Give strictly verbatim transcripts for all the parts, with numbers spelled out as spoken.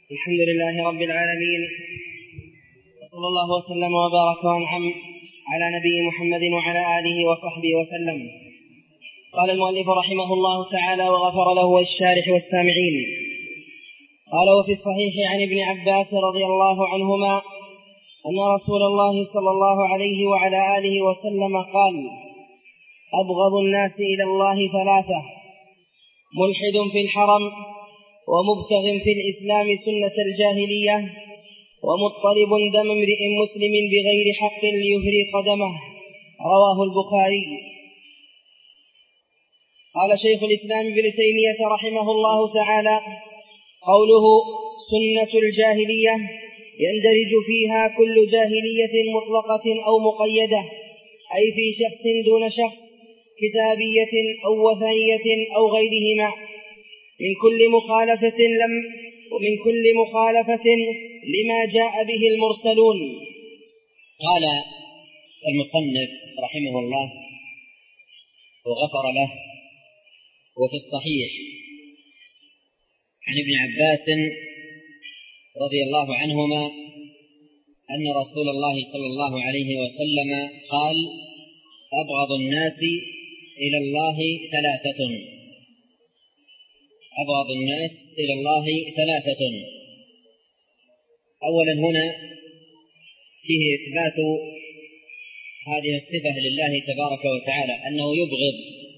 الحمد لله رب العالمين، وصلى الله وسلم وبارك وانعم على نبي محمد وعلى آله وصحبه وسلم. قال المؤلف رحمه الله تعالى وغفر له والشارح والسامعين. قال: وفي الصحيح عن ابن عباس رضي الله عنهما أن رسول الله صلى الله عليه وعلى آله وسلم قال: أبغض الناس إلى الله ثلاثة: ملحد في الحرم، ومبتغ في الإسلام سنة الجاهلية، ومضطرب دم امرئ مسلم بغير حق ليهري قدمه. رواه البخاري. قال شيخ الإسلام ابن تيمية رحمه الله تعالى: قوله سنة الجاهلية يندرج فيها كل جاهلية مطلقة أو مقيدة، أي في شخص دون شخص، كتابية أو وثنية أو غيرهما، من كل مخالفة لم ومن كل مخالفة لما جاء به المرسلون. قال المصنف رحمه الله وغفر له: وفي الصحيح عن ابن عباس رضي الله عنهما أن رسول الله صلى الله عليه وسلم قال: أبغض الناس إلى الله ثلاثة. أبغض الناس إلى الله ثلاثة. أولا هنا فيه إثبات هذه الصفة لله تبارك وتعالى، أنه يبغض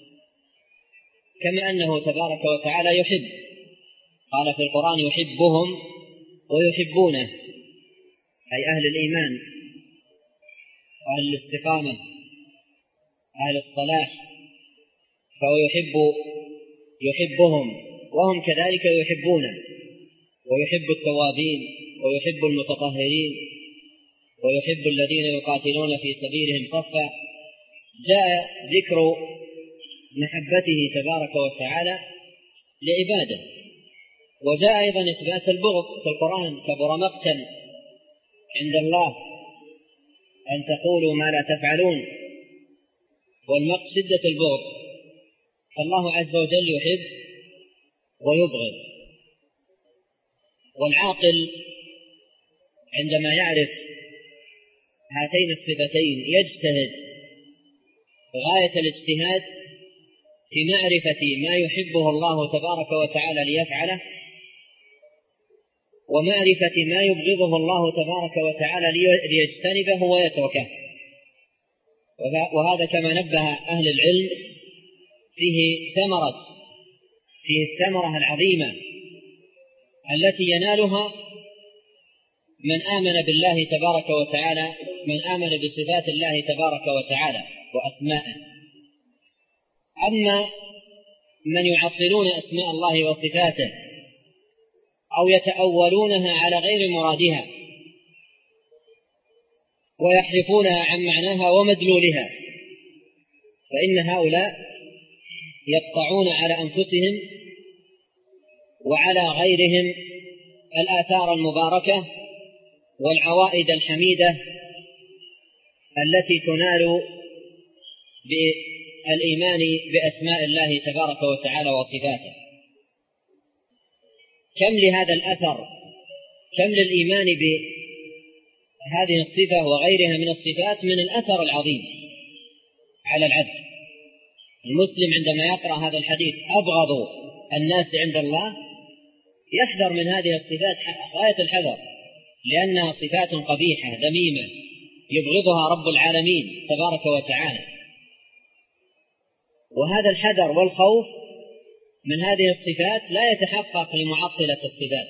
كما أنه تبارك وتعالى يحب. قال في القرآن: يحبهم ويحبونه، أي أهل الإيمان وأهل الاستقامة أهل الصلاح، فهو يحب يحبهم وهم كذلك يحبونه، ويحب التوابين ويحب المتطهرين ويحب الذين يقاتلون في سبيلهم صفا. جاء ذكر محبته تبارك وتعالى لعباده، وجاء أيضا إثبات البغض في القرآن: كبر مقتا عند الله أن تقولوا ما لا تفعلون. والمقت شدة البغض، فالله عز وجل يحب ويبغض. والعاقل عندما يعرف هاتين الصفتين يجتهد غاية الاجتهاد في معرفة ما يحبه الله تبارك وتعالى ليفعله، ومعرفة ما يبغضه الله تبارك وتعالى ليجتنبه ويتركه. وهذا كما نبه أهل العلم فيه ثمرة فيه الثمرة العظيمة التي ينالها من آمن بالله تبارك وتعالى، من آمن بصفات الله تبارك وتعالى وأسمائه. أما من يعطلون أسماء الله وصفاته أو يتأولونها على غير مرادها ويحرفونها عن معناها ومدلولها، فإن هؤلاء يقطعون على أنفسهم وعلى غيرهم الآثار المباركة والعوائد الحميدة التي تنال بالإيمان بأسماء الله تبارك وتعالى وصفاته. كم لهذا الأثر، كم للإيمان بهذه الصفة وغيرها من الصفات من الأثر العظيم على العبد. المسلم عندما يقرأ هذا الحديث: أبغض الناس عند الله، يحذر من هذه الصفات غاية الحذر، لأنها صفات قبيحة ذميمة يبغضها رب العالمين تبارك وتعالى. وهذا الحذر والخوف من هذه الصفات لا يتحقق لمعطلة الصفات.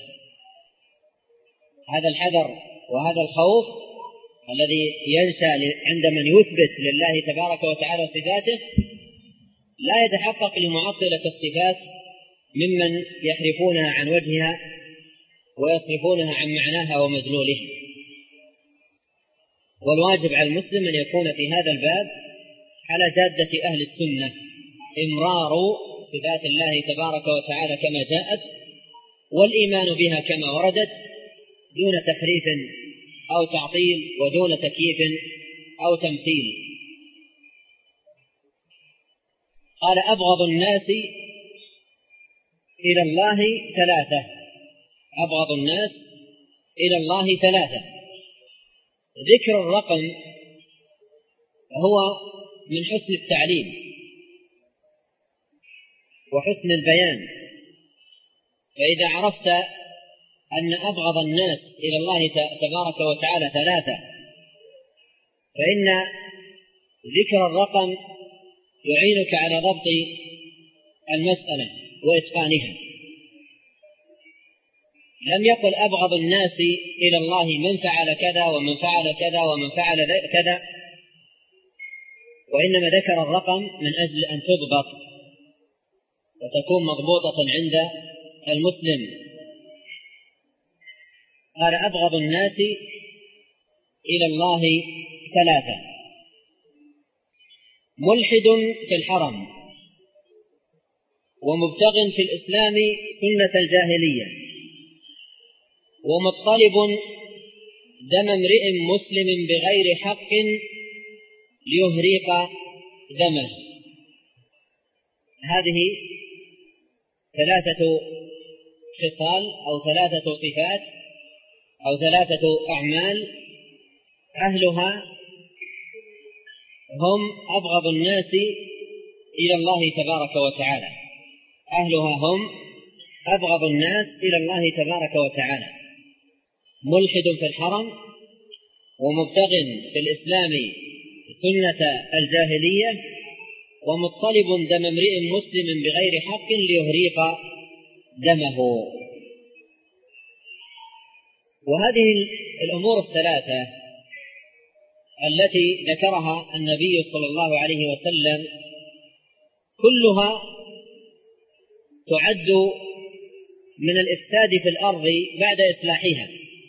هذا الحذر وهذا الخوف الذي ينشأ عند من يثبت لله تبارك وتعالى صفاته لا يتحقق لمعطلة الصفات ممن يحرفونها عن وجهها ويصرفونها عن معناها ومدلولها. والواجب على المسلم أن يكون في هذا الباب على جادة أهل السنة، إمرار صفات الله تبارك وتعالى كما جاءت والإيمان بها كما وردت، دون تحريف أو تعطيل ودون تكييف أو تمثيل. قال: أبغض الناس إلى الله ثلاثة، أبغض الناس إلى الله ثلاثة. ذكر الرقم هو من حسن التعليم وحسن البيان، فإذا عرفت أن أبغض الناس إلى الله تبارك وتعالى ثلاثة، فإن ذكر الرقم يعينك على ضبط المسألة وإتقانها. لم يقل أبغض الناس إلى الله من فعل كذا ومن فعل كذا ومن فعل كذا، وإنما ذكر الرقم من أجل أن تضبط وتكون مضبوطة عند المسلم. قال أبغض الناس إلى الله ثلاثة: ملحد في الحرم، ومبتغ في الإسلام سنة الجاهلية، ومطلب دم امرئ مسلم بغير حق ليهريق دمه. هذه ثلاثة خصال أو ثلاثة صفات أو ثلاثة أعمال أهلها هم أبغض الناس إلى الله تبارك وتعالى. أهلها هم أبغض الناس إلى الله تبارك وتعالى: ملحد في الحرم، ومبتغ في الإسلام سنة الجاهلية، ومطلب دم امرئ مسلم بغير حق ليهريق دمه. وهذه الأمور الثلاثة التي ذكرها النبي صلى الله عليه وسلم كلها تعد من الإفساد في الأرض بعد إصلاحها.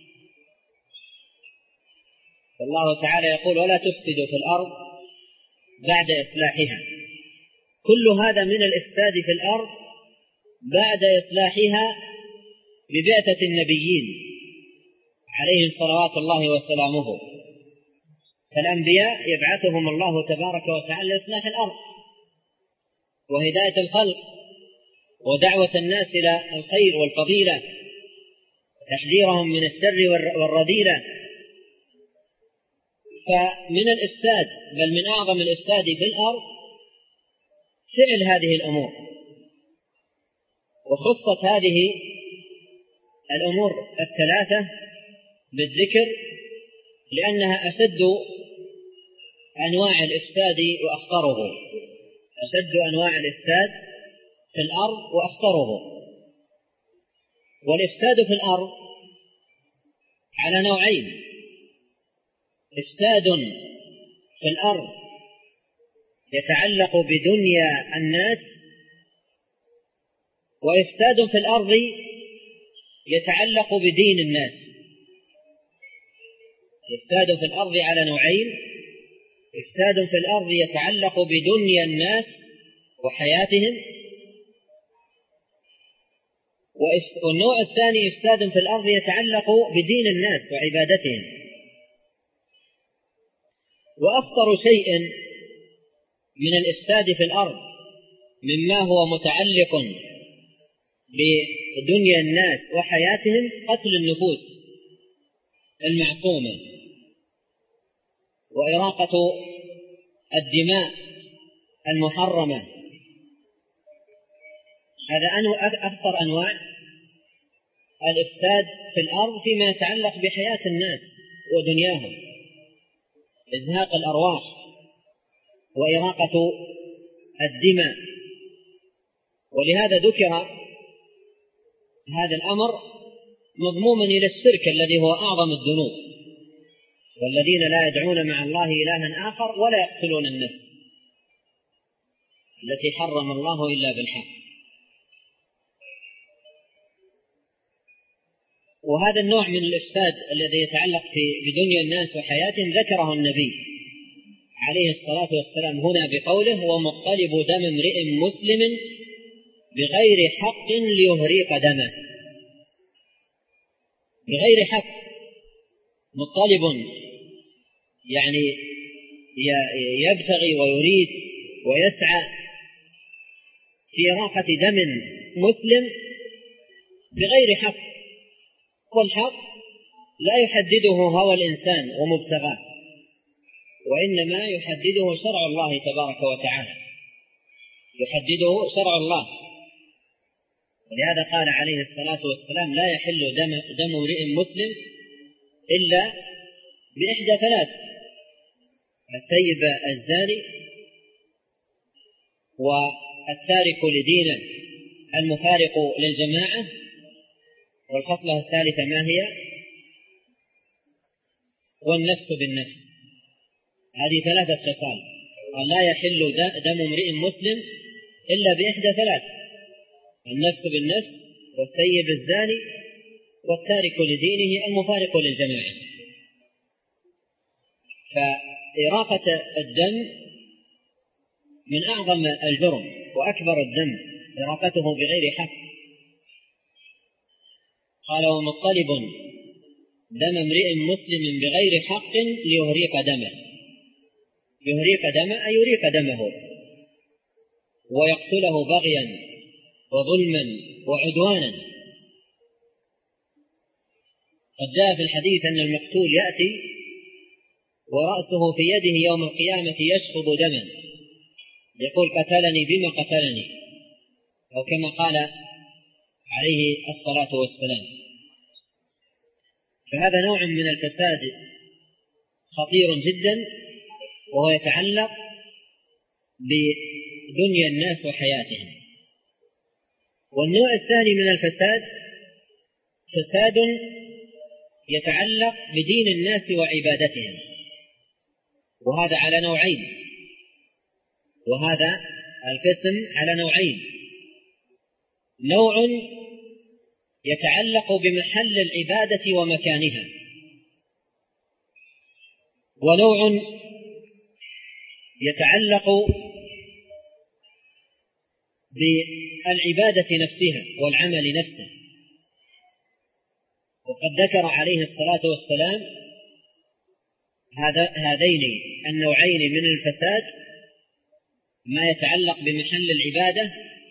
والله تعالى يقول: ولا تفسدوا في الأرض بعد إصلاحها. كل هذا من الإفساد في الأرض بعد إصلاحها ببعثة النبيين عليهم صلوات الله وسلامه. فالأنبياء يبعثهم الله تبارك وتعالى لإصلاح الأرض وهداية الخلق ودعوة الناس إلى الخير والفضيلة، تحذيرهم من الشر والرذيلة. فمن الإفساد، بل من أعظم الإفساد في الأرض، فعل هذه الأمور. وخصت هذه الأمور الثلاثة بالذكر لأنها أشد أنواع الإفساد وأخطره، أشد أنواع الإفساد في الأرض وأخطره. والإفساد في الأرض على نوعين: إفساد في الأرض يتعلق بدنيا الناس، وإفساد في الأرض يتعلق بدين الناس. إفساد في الأرض على نوعين: إفساد في الأرض يتعلق بدنيا الناس وحياتهم، والنوع الثاني إفساد في الأرض يتعلق بدين الناس وعبادتهم. وأخطر شيء من الإفساد في الأرض مما هو متعلق بدنيا الناس وحياتهم قتل النفوس المعصومة وإراقة الدماء المحرمة. هذا أكثر أنواع الإفساد في الأرض فيما يتعلق بحياة الناس ودنياهم: إزهاق الأرواح وإراقة الدماء. ولهذا ذكر هذا الأمر مضموما إلى الشرك الذي هو أعظم الذنوب: والذين لا يدعون مع الله إلها آخر ولا يقتلون النفس التي حرم الله إلا بالحق. وهذا النوع من الإفساد الذي يتعلق بدنيا الناس وحياتهم ذكره النبي عليه الصلاة والسلام هنا بقوله: ومطلب دم امرئ مسلم بغير حق ليهريق دمه. بغير حق، مطلب يعني يبتغي ويريد ويسعى في إراقة دم مسلم بغير حق، والحق لا يحدده هوى الإنسان ومبتغاه، وإنما يحدده شرع الله تبارك وتعالى، يحدده شرع الله. ولهذا قال عليه الصلاة والسلام: لا يحل دم, دم امرئ مسلم إلا بإحدى ثلاث: الثيب الزاني، والتارك لدينه المفارق للجماعة، والخصلة الثالثة ما هي؟ والنفس بالنفس. هذه ثلاثة خصال. لا يحل دم امرئ مسلم إلا بإحدى ثلاث: النفس بالنفس، والثيب الزاني، والتارك لدينه المفارق للجماعة. فإراقة الدم من أعظم الجرم وأكبر الذنب، إراقته بغير حق. قال: ومطلب دم امرئ مسلم بغير حق ليهريق دمه. يهريق دمه أي يريق دمه ويقتله بغيا وظلما وعدوانا. قد جاء في الحديث أن المقتول يأتي ورأسه في يده يوم القيامة يشفط دما، يقول: قتلني بما قتلني، أو كما قال عليه الصلاة والسلام. فهذا نوع من الفساد خطير جدا، وهو يتعلق بدنيا الناس وحياتهم. والنوع الثاني من الفساد فساد يتعلق بدين الناس وعبادتهم، وهذا على نوعين، وهذا القسم على نوعين: نوع يتعلق بمحل العبادة ومكانها، ونوع يتعلق بالعبادة نفسها والعمل نفسه. وقد ذكر عليه الصلاة والسلام هذين النوعين من الفساد: ما يتعلق بمحل العبادة،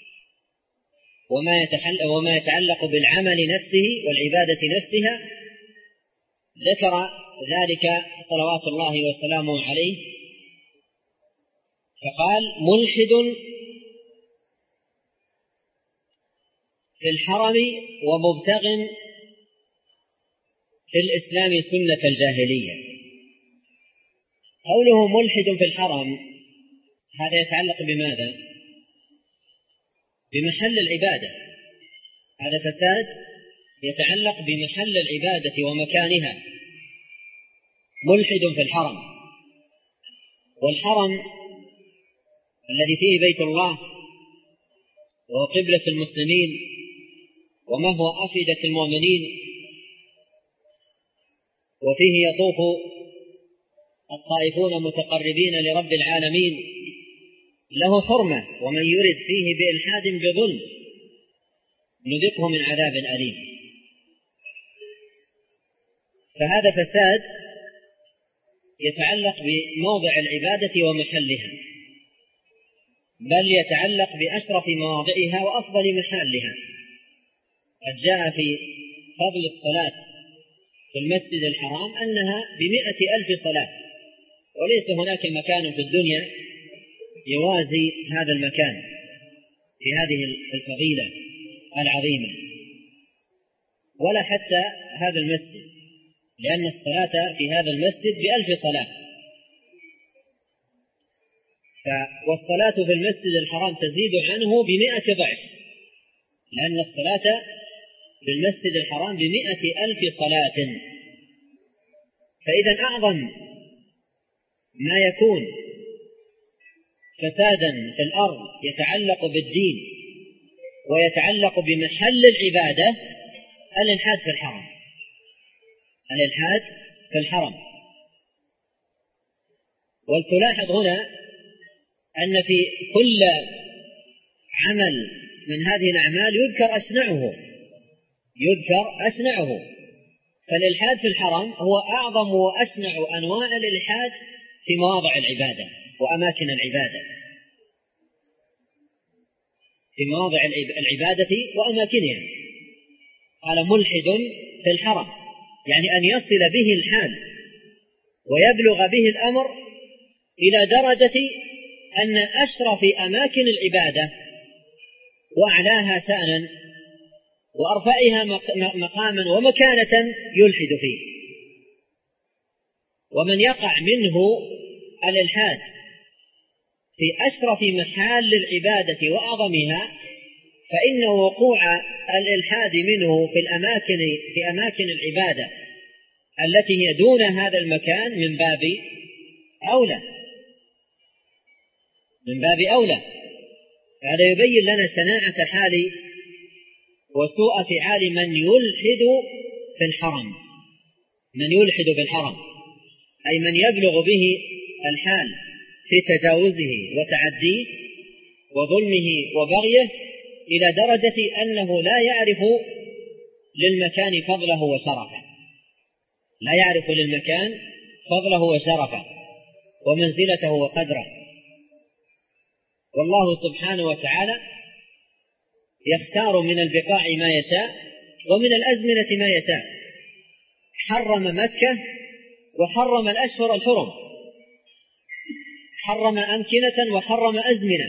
وما يتعلق بالعمل نفسه والعبادة نفسها. ذكر ذلك صلوات الله وسلامه عليه، فقال: ملحد في الحرم ومبتغ في الإسلام سنة الجاهلية. قوله ملحد في الحرم هذا يتعلق بماذا؟ بمحل العبادة. هذا فساد يتعلق بمحل العبادة ومكانها. ملحد في الحرم، والحرم الذي فيه بيت الله وهو قبلة المسلمين وما هو أفئدة المؤمنين، وفيه يطوف الطائفون متقربين لرب العالمين، له حرمة، ومن يرد فيه بإلحاد بظلم نذقه من عذاب أليم. فهذا فساد يتعلق بموضع العبادة ومحلها، بل يتعلق بأشرف مواضعها وأفضل محلها. قد جاء في فضل الصلاة في المسجد الحرام أنها بمئة ألف صلاة، وليس هناك مكان في الدنيا يوازي هذا المكان في هذه الفضيلة العظيمة، ولا حتى هذا المسجد، لأن الصلاة في هذا المسجد بألف صلاة. والصلاة في المسجد الحرام تزيد عنه بمئة ضعف، لأن الصلاة في المسجد الحرام بمئة ألف صلاة. فإذا أعظم ما يكون فسادا في الأرض يتعلق بالدين ويتعلق بمحل العبادة الإلحاد في الحرم، الإلحاد في الحرم. ولتلاحظ هنا أن في كل عمل من هذه الأعمال يذكر أشنعه، يذكر أشنعه. فالإلحاد في الحرم هو أعظم وأشنع أنواع الإلحاد في مواضع العبادة وأماكن العبادة، في مواضع العبادة وأماكنها. قال: ملحد في الحرم، يعني أن يصل به الحال ويبلغ به الأمر إلى درجة أن أشرف أماكن العبادة وأعلاها شأنا وأرفعها مقاما ومكانة يلحد فيه. ومن يقع منه الإلحاد في أشرف محال العبادة وأعظمها فإن وقوع الإلحاد منه في الأماكن في أماكن العبادة التي هي دون هذا المكان من باب أولى من باب أولى. هذا يبين لنا شناعة حال وسوء فعال من يلحد في الحرم من يلحد في الحرم أي من يبلغ به الحال في تجاوزه وتعديه وظلمه وبغيه إلى درجة أنه لا يعرف للمكان فضله وشرفه لا يعرف للمكان فضله وشرفه ومنزلته وقدره. والله سبحانه وتعالى يختار من البقاع ما يشاء ومن الأزمنة ما يشاء. حرم مكة وحرم الأشهر الحرم، حرم أمكنة وحرم أزمنة.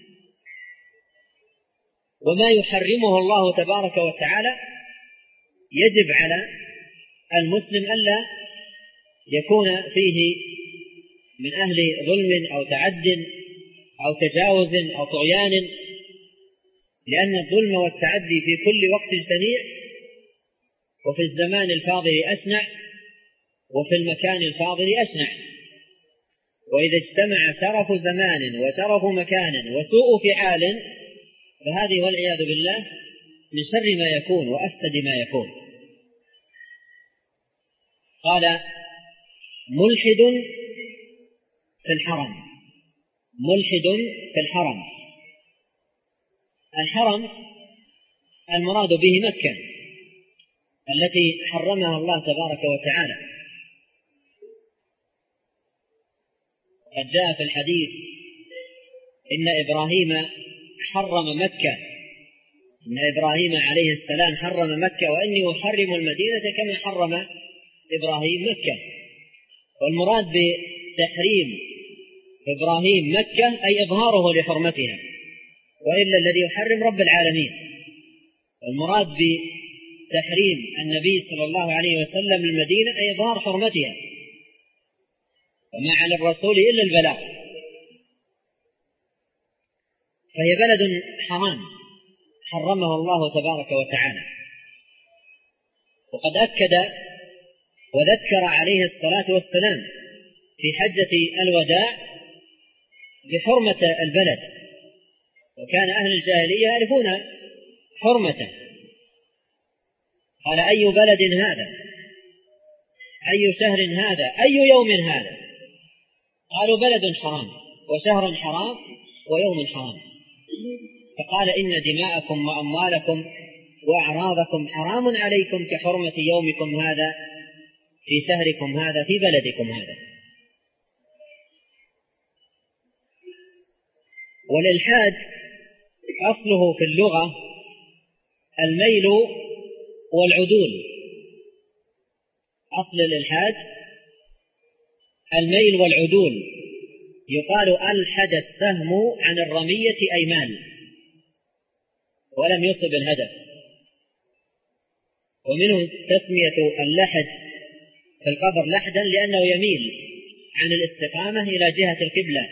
وما يحرمه الله تبارك وتعالى يجب على المسلم ألا يكون فيه من أهل ظلم أو تعد أو تجاوز أو طغيان، لأن الظلم والتعدي في كل وقت شنيع، وفي الزمان الفاضل أشنع، وفي المكان الفاضل أشنع. وإذا اجتمع شرف زمان وشرف مكان وسوء فعال فهذه والعياذ بالله من شر ما يكون وأفسد ما يكون. قال ملحد في الحرم، ملحد في الحرم. الحرم المراد به مكة التي حرمها الله تبارك وتعالى. قد جاء في الحديث إن إبراهيم حرم مكة إن إبراهيم عليه السلام حرم مكة وإني أحرم المدينة كما حرم إبراهيم مكة. والمراد بتحريم إبراهيم مكة أي إظهاره لحرمتها، وإلا الذي يحرم رب العالمين. والمراد بتحريم النبي صلى الله عليه وسلم المدينة أي إظهار حرمتها، وما على الرسول إلا البلاغ. فهي بلد حرام حرمها الله تبارك وتعالى. وقد أكد وذكر عليه الصلاة والسلام في حجة الوداع بحرمة البلد، وكان أهل الجاهلية يعرفون حرمته. قال أي بلد هذا، أي شهر هذا، أي يوم هذا؟ قالوا بلد حرام وشهر حرام ويوم حرام. فقال إن دماءكم وأموالكم وأعراضكم حرام عليكم كحرمة يومكم هذا في شهركم هذا في بلدكم هذا. والإلحاد أصله في اللغة الميل والعدول. أصل الإلحاد الميل والعدول. يقال ألحد السهم عن الرمية أي مال ولم يصب الهدف. ومنه تسمية اللحد في القبر لحدا لأنه يميل عن الاستقامة إلى جهة القبلة.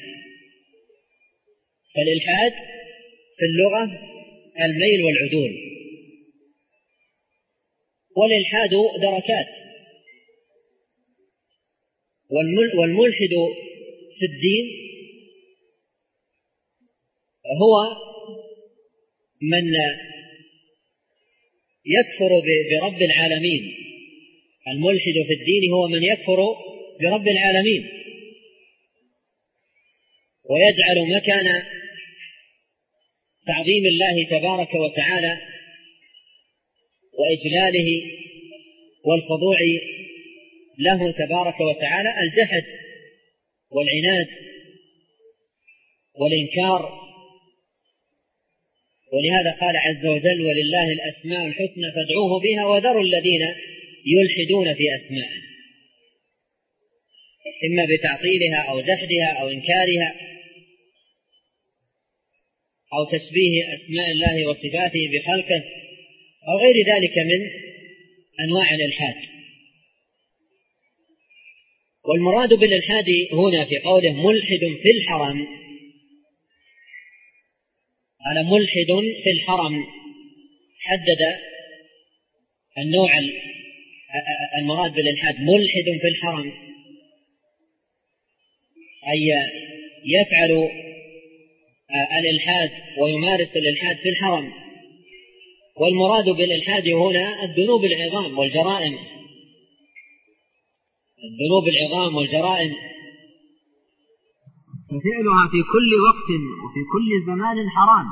فالإلحاد في اللغة الميل والعدول. والإلحاد دركات. والملحد في الدين هو من يكفر برب العالمين. الملحد في الدين هو من يكفر برب العالمين ويجعل مكان تعظيم الله تبارك وتعالى وإجلاله والخضوع له تبارك وتعالى الجحد والعناد والإنكار. ولهذا قال عز وجل ولله الأسماء الحسنى فادعوه بها وذروا الذين يلحدون في أسمائه، إما بتعطيلها أو جحدها أو إنكارها أو تشبيه أسماء الله وصفاته بخلقه أو غير ذلك من أنواع الإلحاد. والمراد بالإلحاد هنا في قوله ملحد في الحرم، قال ملحد في الحرم، حدد النوع المراد بالإلحاد. ملحد في الحرم أي يفعل الإلحاد ويمارس الإلحاد في الحرم. والمراد بالإلحاد هنا الذنوب العظام والجرائم، الذنوب العظام والجرائم، ففعلها في كل وقت وفي كل زمان حرام،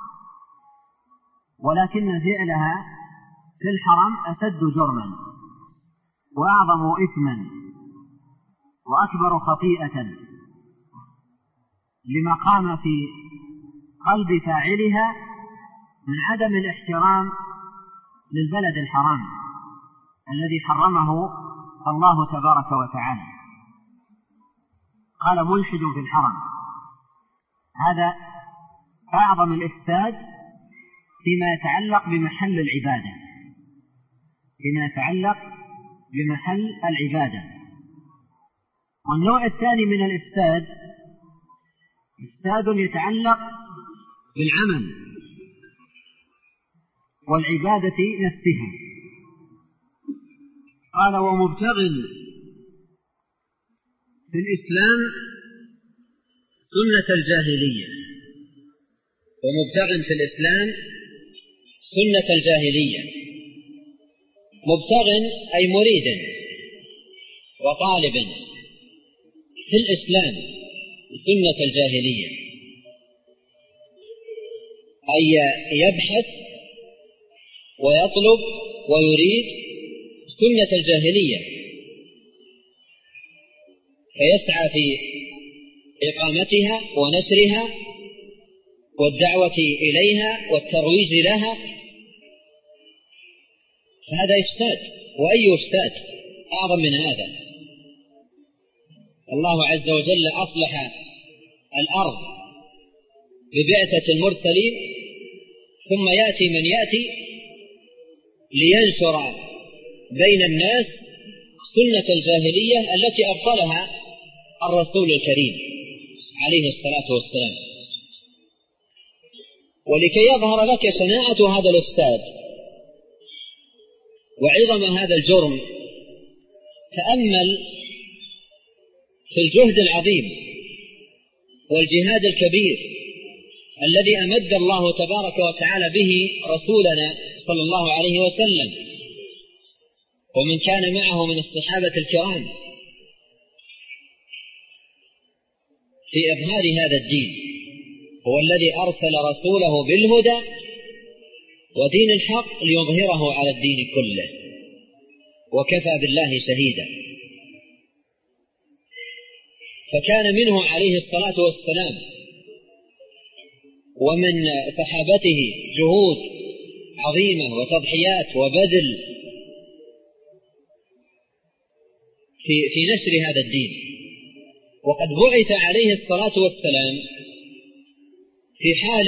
ولكن فعلها في الحرم أشد جرما وأعظم إثما وأكبر خطيئة، لما قام في قلب فاعلها من عدم الاحترام للبلد الحرام الذي حرمه الله تبارك وتعالى. قال ملحد في الحرم، هذا أعظم الإفساد فيما يتعلق بمحل العبادة، فيما يتعلق بمحل العبادة. والنوع الثاني من الإفساد إفساد يتعلق بالعمل والعبادة نفسها. قال ومبتغ في الإسلام سنة الجاهلية، ومبتغ في الإسلام سنة الجاهلية. مبتغ أي مريد وطالب في الإسلام سنة الجاهلية، أي يبحث ويطلب ويريد سنة الجاهلية، فيسعى في إقامتها ونشرها والدعوة إليها والترويج لها، فهذا إفساد. وأي إفساد أعظم من هذا؟ الله عز وجل أصلح الأرض ببعثة المرسلين، ثم يأتي من يأتي لينشر بين الناس سنة الجاهلية التي أبطلها الرسول الكريم عليه الصلاة والسلام. ولكي يظهر لك شناعة هذا الإفساد وعظم هذا الجرم، تأمل في الجهد العظيم والجهاد الكبير الذي أمد الله تبارك وتعالى به رسولنا صلى الله عليه وسلم ومن كان معه من الصحابة الكرام في إظهار هذا الدين. هو الذي أرسل رسوله بالهدى ودين الحق ليظهره على الدين كله، وكفى بالله شهيدا. فكان منه عليه الصلاة والسلام ومن صحابته جهود عظيمة وتضحيات وبذل في في نشر هذا الدين. وقد بعث عليه الصلاة والسلام في حال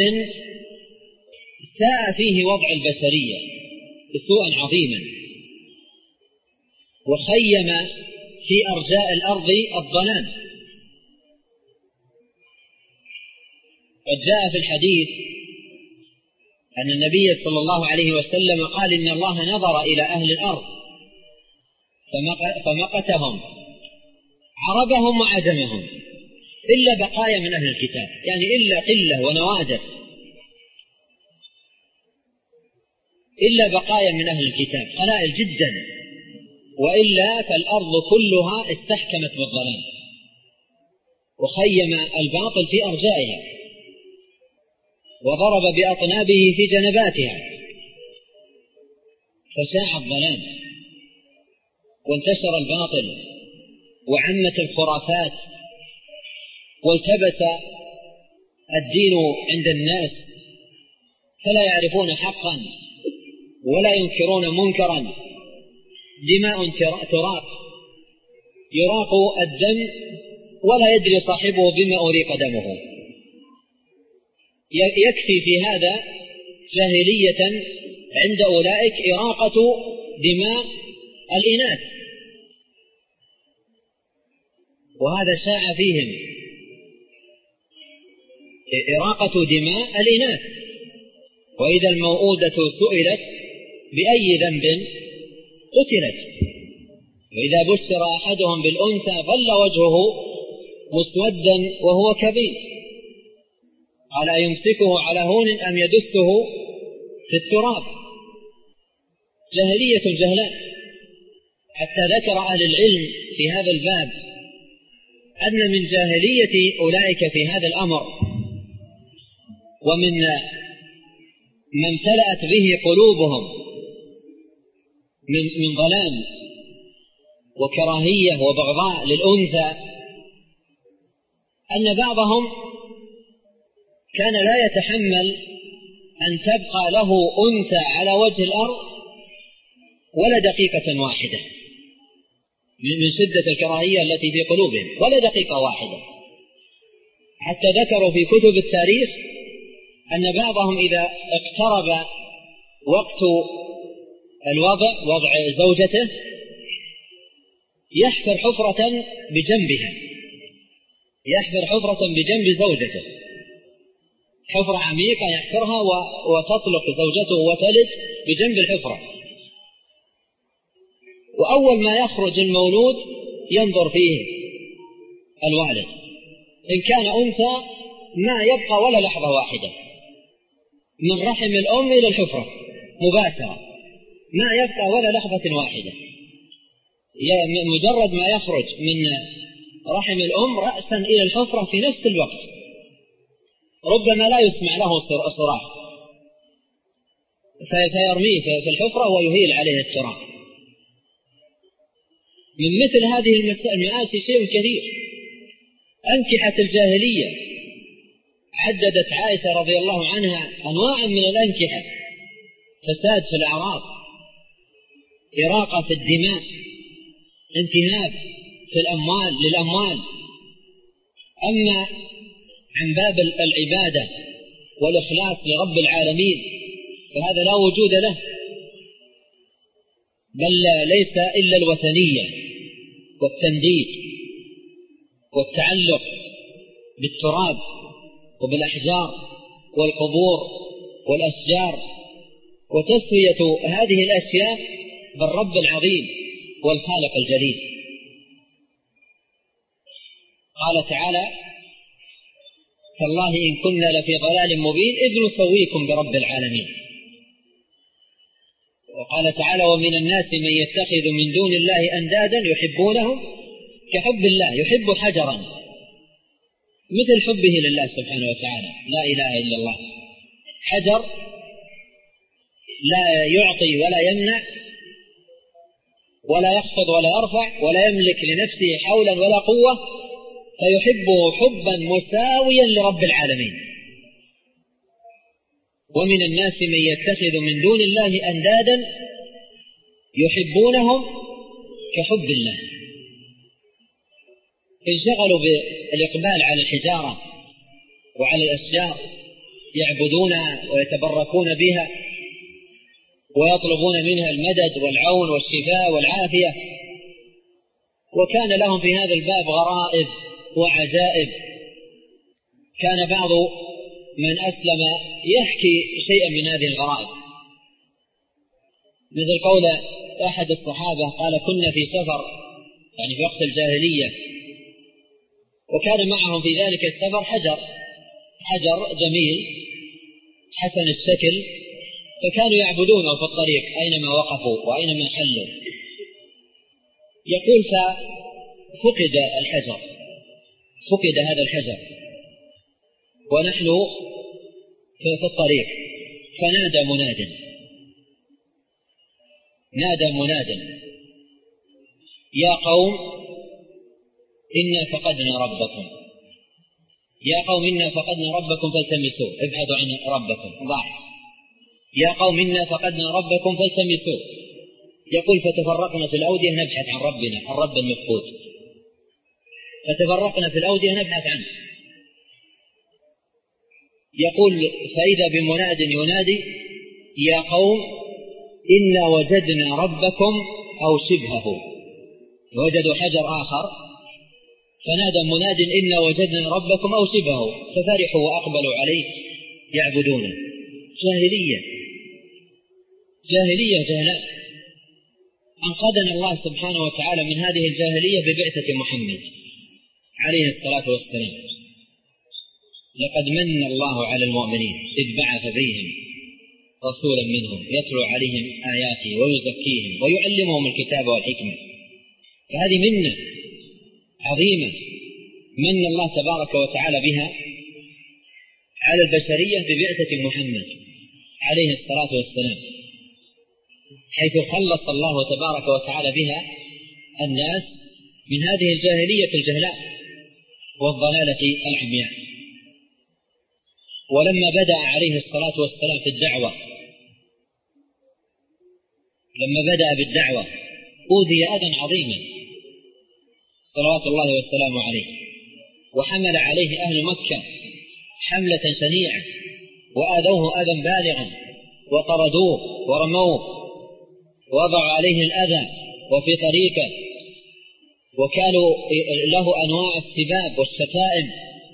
ساء فيه وضع البشرية سوءا عظيما، وخيم في أرجاء الأرض الظلام. قد جاء في الحديث أن النبي صلى الله عليه وسلم قال إن الله نظر إلى أهل الأرض فمقتهم عربهم وعجمهم إلا بقايا من أهل الكتاب، يعني إلا قلة ونوادر، إلا بقايا من أهل الكتاب قلائل جدا، وإلا فالأرض كلها استحكمت بالظلام وخيم الباطل في أرجائها وضرب بأطنابه في جنباتها، فشاع الظلام وانتشر الباطل وعمت الخرافات والتبس الدين عند الناس، فلا يعرفون حقا ولا ينكرون منكرا دماء تراق يراق الدم ولا يدري صاحبه بما أريق دمه. يكفي في هذا جاهلية عند أولئك إراقة دماء الإناث، وهذا شاع فيهم إراقة دماء الإناث. وإذا الموءودة سئلت بأي ذنب قتلت، وإذا بشر أحدهم بالأنثى ظل وجهه مسودا وهو كظيم، قال أيمسكه على هون أم يدسه في التراب. جاهلية جهلاء، حتى ذكر أهل العلم في هذا الباب أن من جاهلية أولئك في هذا الأمر ومن ما امتلأت به قلوبهم من من ظلام وكراهية وبغضاء للأنثى أن بعضهم كان لا يتحمل أن تبقى له أنثى على وجه الأرض ولا دقيقة واحدة من شدة الكراهية التي في قلوبهم، ولا دقيقة واحدة، حتى ذكروا في كتب التاريخ أن بعضهم إذا اقترب وقت الوضع وضع زوجته يحفر حفرة بجنبها، يحفر حفرة بجنب زوجته، حفرة عميقة يحفرها وتطلق زوجته وتلد بجنب الحفرة، وأول ما يخرج المولود ينظر فيه الوالد، إن كان أنثى ما يبقى ولا لحظة واحدة من رحم الأم إلى الحفرة مباشرة، ما يبقى ولا لحظة واحدة، مجرد ما يخرج من رحم الأم رأسا إلى الحفرة في نفس الوقت، ربما لا يسمع له صراخ فيرميه في الحفرة ويهيل عليه التراب. من مثل هذه المآسي شيء كثير. أنكحة الجاهلية عددت عائشة رضي الله عنها أنواعا من الأنكحة: فساد في الأعراض، إراقة في الدماء، انتهاب في الأموال للأموال. أما عن باب العبادة والإخلاص لرب العالمين فهذا لا وجود له، بل ليس إلا الوثنية والتنديد والتعلق بالتراب وبالأحجار والقبور والأشجار، وتسوية هذه الأشياء بالرب العظيم والخالق الجليل. قال تعالى: تالله إن كنا لفي ضلال مبين إذ نسويكم برب العالمين. وقال تعالى: ومن الناس من يتخذ من دون الله أندادا يحبونهم كحب الله، يحب حجرا مثل حبه لله سبحانه وتعالى، لا إله إلا الله. حجر لا يعطي ولا يمنع ولا يخفض ولا يرفع ولا يملك لنفسه حولا ولا قوة، فيحبه حبا مساويا لرب العالمين. ومن الناس من يتخذ من دون الله أندادا يحبونهم كحب الله. انشغلوا بالإقبال على الحجارة وعلى الأشجار، يعبدونها ويتبركون بها ويطلبون منها المدد والعون والشفاء والعافية. وكان لهم في هذا الباب غرائب وعجائب. كان بعض من أسلم يحكي شيئا من هذه الغرائب، مثل قول أحد الصحابة قال: كنا في سفر، يعني في وقت الجاهلية، وكان معهم في ذلك السفر حجر حجر جميل حسن الشكل، فكانوا يعبدونه في الطريق أينما وقفوا وأينما حلوا. يقول: ففقد الحجر، فقد هذا الحجر ونحن في الطريق، فنادى مناد نادى مناد يا قوم إنا فقدنا ربكم، يا قوم إنا فقدنا ربكم فالتمسوه، ابحثوا عن ربكم ضاع، يا قوم إنا فقدنا ربكم فالتمسوه. يقول فتفرقنا في الأودية نبحث عن ربنا، الرب المفقود، فتفرقنا في الأودية نبحث عنه. يقول فإذا بمناد ينادي يا قوم إنا وجدنا ربكم أو شبهه، وجدوا حجر آخر فنادى مناد إنا وجدنا ربكم أو شبهه، ففرحوا وأقبلوا عليه يعبدونه. جاهلية جاهلية جهلاء. أنقذنا الله سبحانه وتعالى من هذه الجاهلية ببعثة محمد عليه الصلاة والسلام. لقد من الله على المؤمنين إذ بعث فيهم رسولا منهم يتلو عليهم آياته ويزكيهم ويعلمهم الكتاب والحكمة. فهذه منة عظيمة من الله تبارك وتعالى بها على البشرية ببعثة محمد عليه الصلاة والسلام، حيث خلص الله تبارك وتعالى بها الناس من هذه الجاهلية الجهلاء والضلالة العمياء. ولما بدأ عليه الصلاة والسلام في الدعوة لما بدأ بالدعوة أوذي أذى عظيما صلوات الله والسلام عليه، وحمل عليه أهل مكة حملة شنيعة وآذوه أذى بالغا وطردوه ورموه ووضعوا عليه الأذى وفي طريقه، وكانوا له أنواع السباب والشتائم،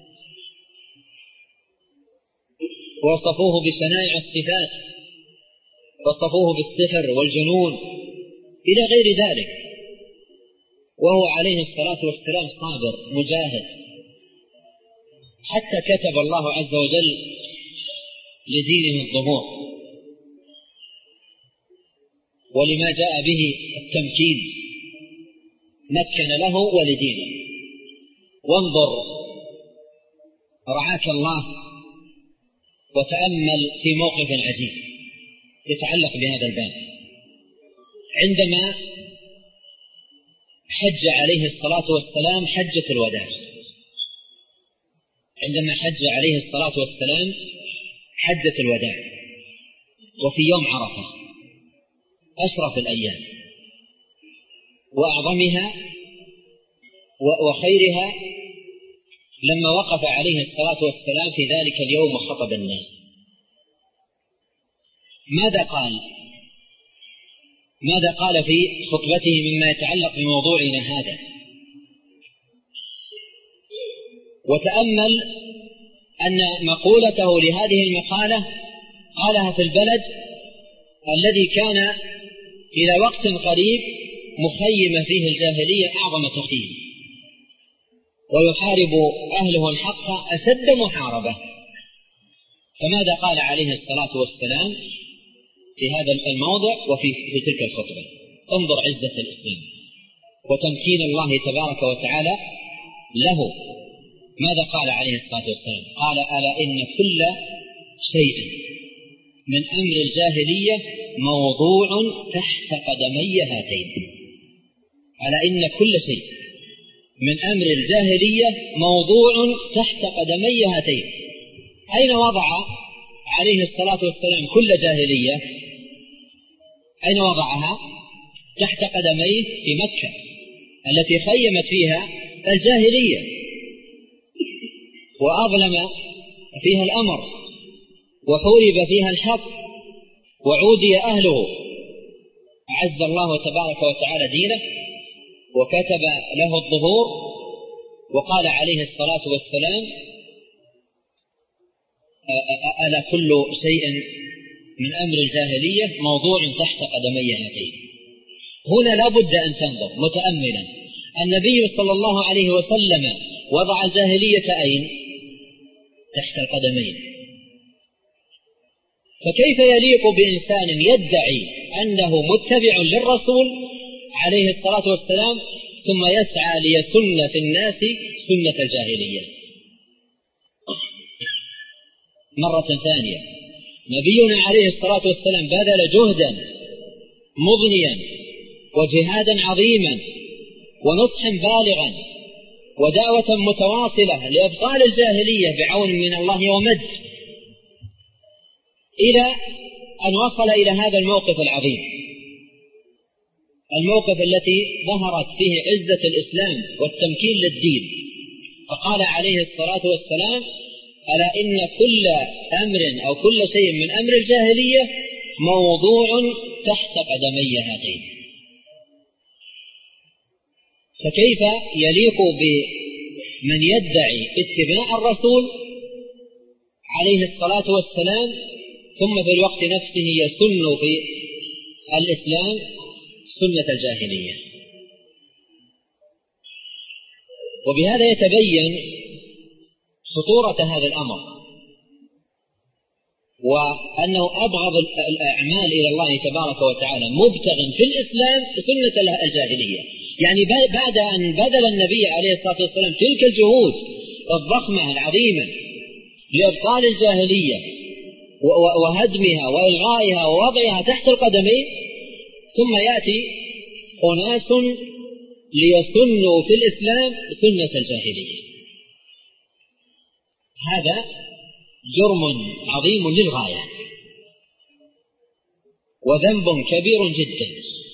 ووصفوه بشنائع الصفات، وصفوه بالسحر والجنون إلى غير ذلك، وهو عليه الصلاة والسلام صابر مجاهد، حتى كتب الله عز وجل لدينه الظهور ولما جاء به التمكين مكن له ولدينه. وانظر رعاك الله وتأمل في موقف عجيب يتعلق بهذا الباب. عندما حج عليه الصلاة والسلام حجة الوداع، عندما حج عليه الصلاة والسلام حجة الوداع، وفي يوم عرفة أشرف الأيام وأعظمها وخيرها، لما وقف عليه الصلاة والسلام في ذلك اليوم وخطب الناس ماذا قال؟ ماذا قال في خطبته مما يتعلق بموضوعنا هذا؟ وتأمل أن مقولته لهذه المقالة قالها في البلد الذي كان إلى وقت قريب مخيم فيه الجاهلية أعظم تخييم، ويحارب أهله الحق أشد محاربة. فماذا قال عليه الصلاة والسلام في هذا الموضع وفي في تلك الخطبة؟ انظر عزة الإسلام وتمكين الله تبارك وتعالى له. ماذا قال عليه الصلاة والسلام؟ قال ألا إن كل شيء من أمر الجاهلية موضوع تحت قدمي هاتين. ألا إن كل شيء من أمر الجاهلية موضوع تحت قدمي هاتين. أين وضع عليه الصلاة والسلام كل جاهلية؟ أين وضعها؟ تحت قدميه في مكة التي خيمت فيها الجاهلية وأظلم فيها الأمر وحورب فيها الحق وعودي أهله. أعز الله تبارك وتعالى دينه وكتب له الظهور، وقال عليه الصلاة والسلام ألا كل شيء من أمر الجاهلية موضوع تحت قدمي هاتين. هنا لا بد أن تنظر متأملا. النبي صلى الله عليه وسلم وضع الجاهلية أين؟ تحت القدمين. فكيف يليق بإنسان يدعي أنه متبع للرسول عليه الصلاة والسلام ثم يسعى ليسن في الناس سنة الجاهلية؟ مرة ثانية، نبينا عليه الصلاة والسلام بذل جهدا مضنيا وجهادا عظيما ونصحا بالغا ودعوة متواصلة لإبطال الجاهلية بعون من الله ومد، إلى أن وصل إلى هذا الموقف العظيم. الموقف التي ظهرت فيه عزة الإسلام والتمكين للدين، فقال عليه الصلاة والسلام: ألا إن كل أمر أو كل شيء من أمر الجاهلية موضوع تحت قدمي هاتين. فكيف يليق بمن يدعي اتباع الرسول عليه الصلاة والسلام ثم في الوقت نفسه يسن في الإسلام سنة الجاهلية؟ وبهذا يتبين خطورة هذا الأمر، وأنه أبغض الأعمال إلى الله تبارك وتعالى مبتغ في الإسلام سنة الجاهلية. يعني بعد أن بذل النبي عليه الصلاة والسلام تلك الجهود الضخمة العظيمة لإبطال الجاهلية وهدمها وإلغائها ووضعها تحت القدمين، ثم يأتي أناس ليسنوا في الإسلام سنة الجاهلية. هذا جرم عظيم للغاية وذنب كبير جدا،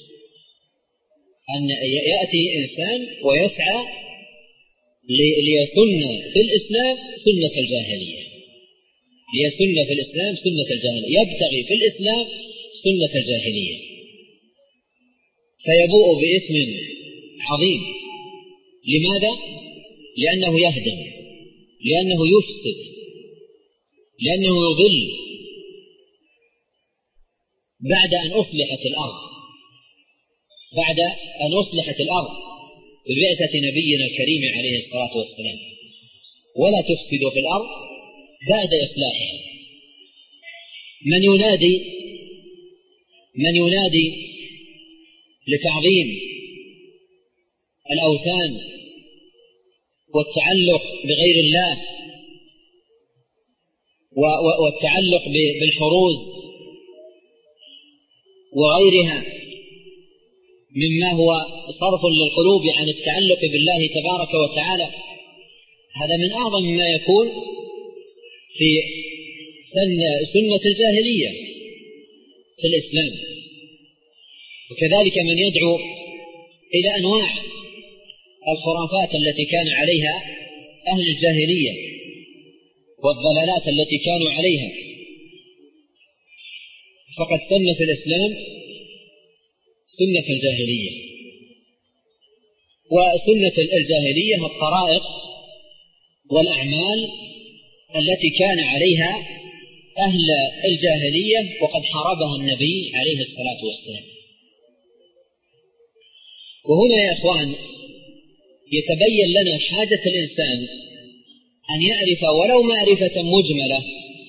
أن يأتي إنسان ويسعى ليسن في الإسلام سنة الجاهلية، ليسن في الإسلام سنة الجاهلية، يبتغي في الإسلام سنة الجاهلية، فيبوء بإثم عظيم. لماذا؟ لأنه يهدم، لأنه يفسد، لأنه يضل بعد أن أصلحت الأرض، بعد أن أصلحت الأرض ببعثة نبينا الكريم عليه الصلاة والسلام. ولا تفسد في الأرض بعد إصلاحها. من ينادي من ينادي لتعظيم الأوثان والتعلق بغير الله والتعلق بالحروز وغيرها مما هو صرف للقلوب عن التعلق بالله تبارك وتعالى، هذا من أعظم ما يكون في سنة الجاهلية في الإسلام. وكذلك من يدعو إلى أنواع الخرافات التي كان عليها أهل الجاهلية والضلالات التي كانوا عليها، فقد سن في الإسلام سنة الجاهلية. وسنة الجاهلية الطرائق والأعمال التي كان عليها أهل الجاهلية وقد حاربها النبي عليه الصلاة والسلام. وهنا يا إخوان يتبين لنا حاجة الإنسان أن يعرف ولو معرفة مجملة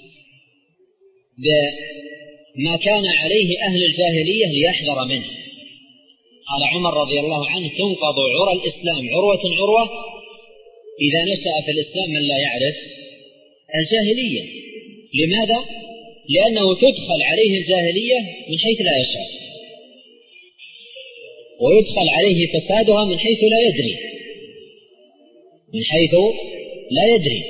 بما كان عليه أهل الجاهلية ليحذر منه. قال عمر رضي الله عنه: تنقض عرى الإسلام عروة عروة إذا نشأ في الإسلام من لا يعرف الجاهلية. لماذا؟ لأنه تدخل عليه الجاهلية من حيث لا يشاء، ويدخل عليه فسادها من حيث لا يدري من حيث لا يدري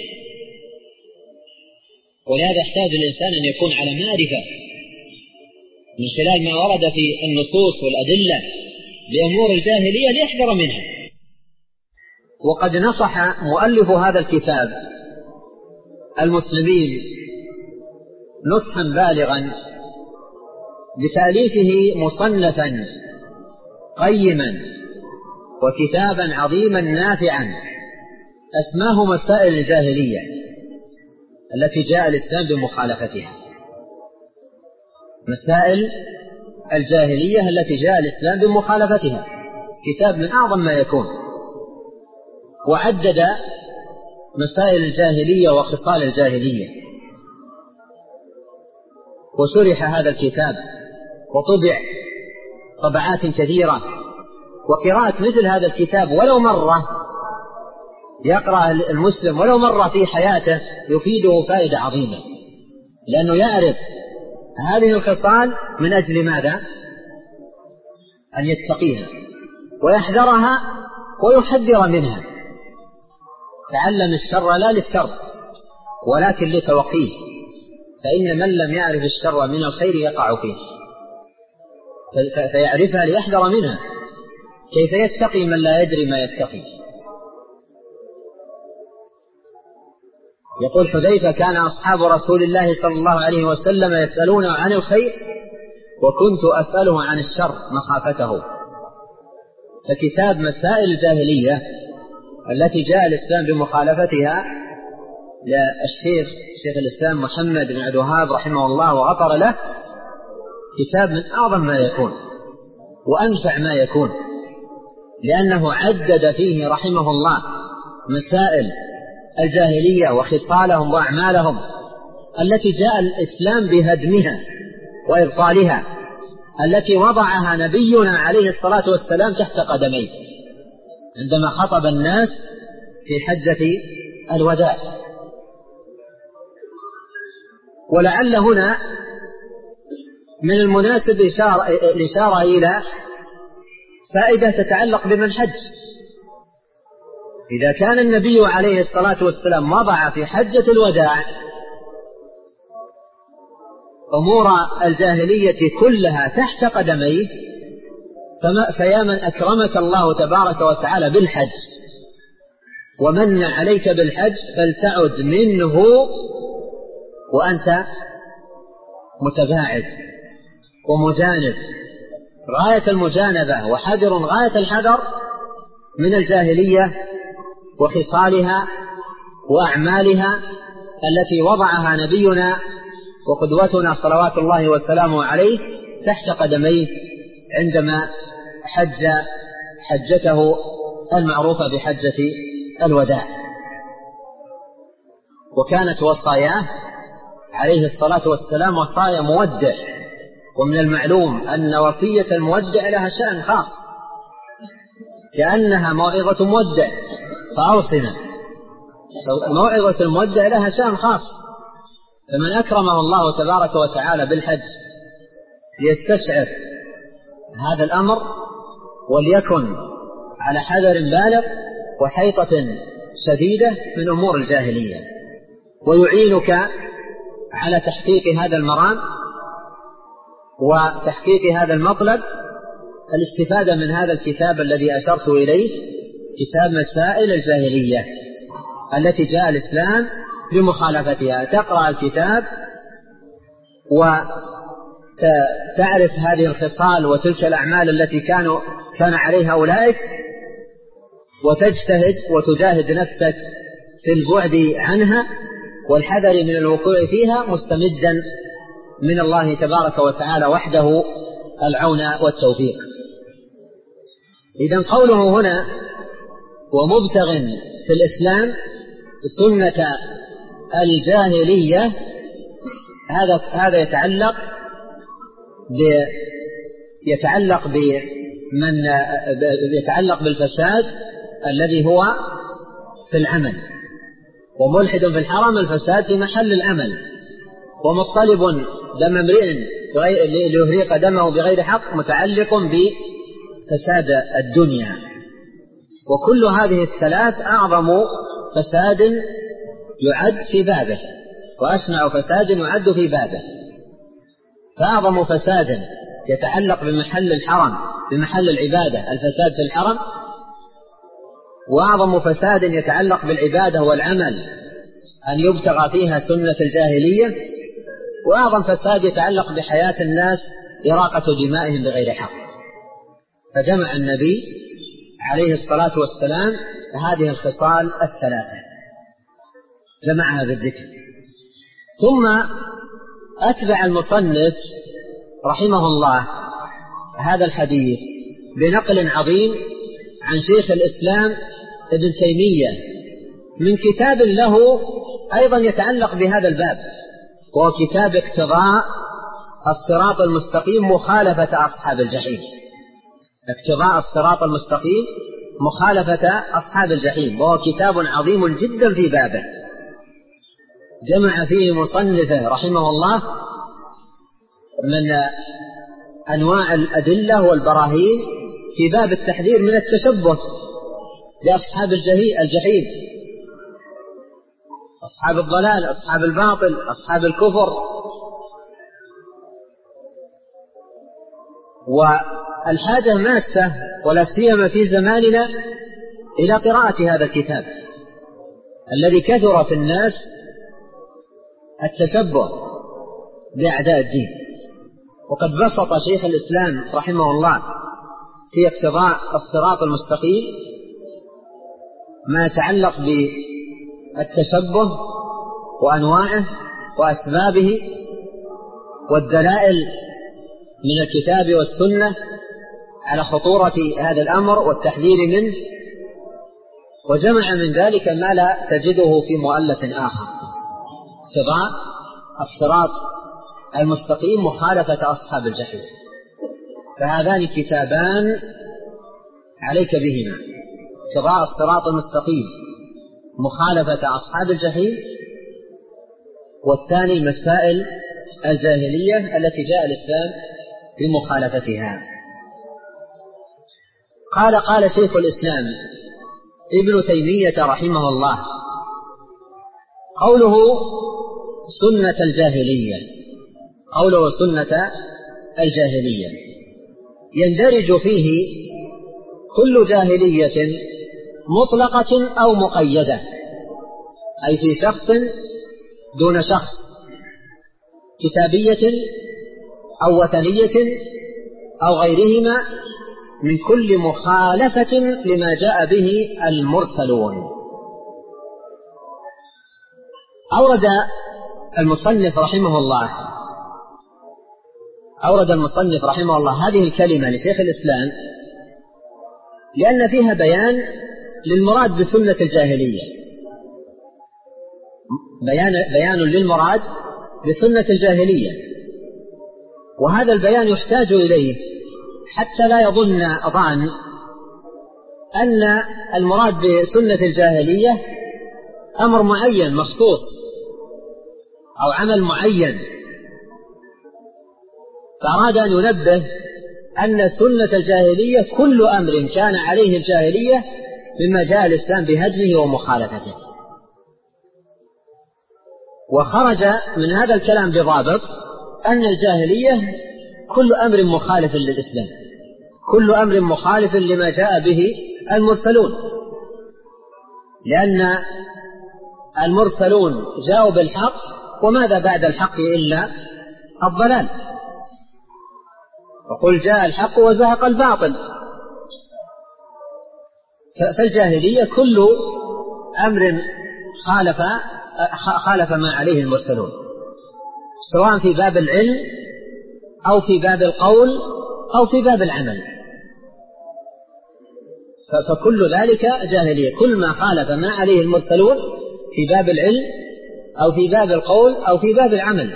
ولهذا يحتاج الإنسان أن يكون على معرفة من خلال ما ورد في النصوص والأدلة بأمور الجاهلية ليحذر منها. وقد نصح مؤلف هذا الكتاب المسلمين نصحا بالغا بتأليفه مصنفا قيما وكتابا عظيما نافعا أسماه مسائل الجاهلية التي جاء الإسلام بمخالفتها. مسائل الجاهلية التي جاء الإسلام بمخالفتها، كتاب من أعظم ما يكون، وعدد مسائل الجاهلية وخصال الجاهلية، وشرح هذا الكتاب وطبع طبعات كثيرة. وقراءة مثل هذا الكتاب ولو مرة يقرأ المسلم ولو مرة في حياته يفيده فائدة عظيمة، لأنه يعرف هذه الخصال من أجل ماذا؟ أن يتقيها ويحذرها ويحذر منها. تعلم الشر لا للشر ولكن لتوقيه، فإن من لم يعرف الشر من الخير يقع فيه، فيعرفها ليحذر منها. كيف يتقي من لا يدري ما يتقي؟ يقول حذيفة: كان أصحاب رسول الله صلى الله عليه وسلم يسألون عن الخير وكنت أسأله عن الشر مخافته. فكتاب مسائل الجاهلية التي جاء الإسلام بمخالفتها للشيخ شيخ الإسلام محمد بن عبد الوهاب رحمه الله وغفر له، كتاب من أعظم ما يكون وأنفع ما يكون، لأنه عدد فيه رحمه الله مسائل الجاهلية وخصالهم وأعمالهم التي جاء الإسلام بهدمها وإبطالها، التي وضعها نبينا عليه الصلاة والسلام تحت قدميه عندما خطب الناس في حجة الوداع. ولعل هنا من المناسب الإشارة إلى فائدة تتعلق بمن حج. إذا كان النبي عليه الصلاة والسلام وضع في حجة الوداع أمور الجاهلية كلها تحت قدميه، فيا من أكرمك الله تبارك وتعالى بالحج ومن عليك بالحج فلتعد منه وأنت متباعد ومجانب غاية المجانبة وحذر غاية الحذر من الجاهلية وخصالها وأعمالها التي وضعها نبينا وقدوتنا صلوات الله وسلامه عليه تحت قدميه عندما حج حجته المعروفة بحجة الوداع. وكانت وصاياه عليه الصلاة والسلام وصايا مودع، ومن المعلوم أن وصية المودع لها شأن خاص كأنها موعظة مودع، فأوصنا. موعظة المودع لها شأن خاص، فمن أكرمه الله تبارك وتعالى بالحج ليستشعر هذا الأمر وليكن على حذر بالغ وحيطة شديدة من أمور الجاهلية، ويعينك على تحقيق هذا المرام وتحقيق هذا المطلب الاستفادة من هذا الكتاب الذي أشرت إليه، كتاب مسائل الجاهلية التي جاء الإسلام بمخالفتها. تقرأ الكتاب وتعرف هذه الخصال وتلك الأعمال التي كانوا كان عليها أولئك، وتجتهد وتجاهد نفسك في البعد عنها والحذر من الوقوع فيها، مستمدا من الله تبارك وتعالى وحده العون والتوفيق. إذن قوله هنا ومبتغ في الإسلام سنة الجاهلية، هذا هذا يتعلق ب يتعلق بمن يتعلق بالفساد الذي هو في العمل، وملحد في الحرم الفساد في محل العمل، ومطلب دم امرئ ليهريق دمه بغير حق متعلق بفساد الدنيا. وكل هذه الثلاث أعظم فساد يعد في بابه وأشنع فساد يعد في بابه. فأعظم فساد يتعلق بمحل الحرم بمحل العبادة الفساد في الحرم، وأعظم فساد يتعلق بالعبادة والعمل أن يبتغى فيها سنة الجاهلية، وأعظم فساد يتعلق بحياة الناس إراقة دمائهم بغير حق. فجمع النبي عليه الصلاة والسلام هذه الخصال الثلاثة، جمعها بالذكر. ثم أتبع المصنف رحمه الله هذا الحديث بنقل عظيم عن شيخ الإسلام ابن تيمية من كتاب له أيضا يتعلق بهذا الباب، وهو كتاب اقتضاء الصراط المستقيم مخالفة أصحاب الجحيم. اقتضاء الصراط المستقيم مخالفة أصحاب الجحيم، وهو كتاب عظيم جدا في بابه، جمع فيه مصنفه رحمه الله من أنواع الأدلة والبراهين في باب التحذير من التشبه بأصحاب الجحيم، أصحاب الضلال، أصحاب الباطل، أصحاب الكفر. والحاجة ماسة ولا سيما في زماننا إلى قراءة هذا الكتاب الذي كثر في الناس التشبه بأعداء الدين. وقد بسط شيخ الإسلام رحمه الله في اقتضاء الصراط المستقيم ما يتعلق بالتشبه وأنواعه وأسبابه والدلائل من الكتاب والسنة على خطورة هذا الأمر والتحذير منه، وجمع من ذلك ما لا تجده في مؤلف آخر: اقتضاء الصراط المستقيم مخالفة أصحاب الجحيم. فهذان كتابان عليك بهما: اقتضاء الصراط المستقيم مخالفة أصحاب الجحيم، والثاني مسائل الجاهلية التي جاء الإسلام بمخالفتها. قال قال شيخ الإسلام ابن تيمية رحمه الله: قوله سنة الجاهلية، قوله سنة الجاهلية يندرج فيه كل جاهلية مطلقة أو مقيدة، أي في شخص دون شخص، كتابية أو وثنية أو غيرهما، من كل مخالفة لما جاء به المرسلون. أورد المصنف رحمه الله أورد المصنف رحمه الله هذه الكلمة لشيخ الإسلام لأن فيها بيان للمراد بسنة الجاهلية، بيان, بيان للمراد بسنة الجاهلية، وهذا البيان يحتاج إليه حتى لا يظن ظان أن المراد بسنة الجاهلية أمر معين مخصوص أو عمل معين، فأراد أن ينبه أن سنة الجاهلية كل أمر كان عليه الجاهلية مما جاء الإسلام بهدمه ومخالفته. وخرج من هذا الكلام بضابط أن الجاهلية كل أمر مخالف للإسلام، كل أمر مخالف لما جاء به المرسلون، لأن المرسلون جاءوا بالحق، وماذا بعد الحق إلا الضلال، وقل جاء الحق وزهق الباطل. فالجاهلية كل أمر خالف خالف ما عليه المرسلون، سواء في باب العلم أو في باب القول أو في باب العمل، فكل ذلك جاهلية، كل ما خالف ما عليه المرسلون في باب العلم أو في باب القول أو في باب العمل.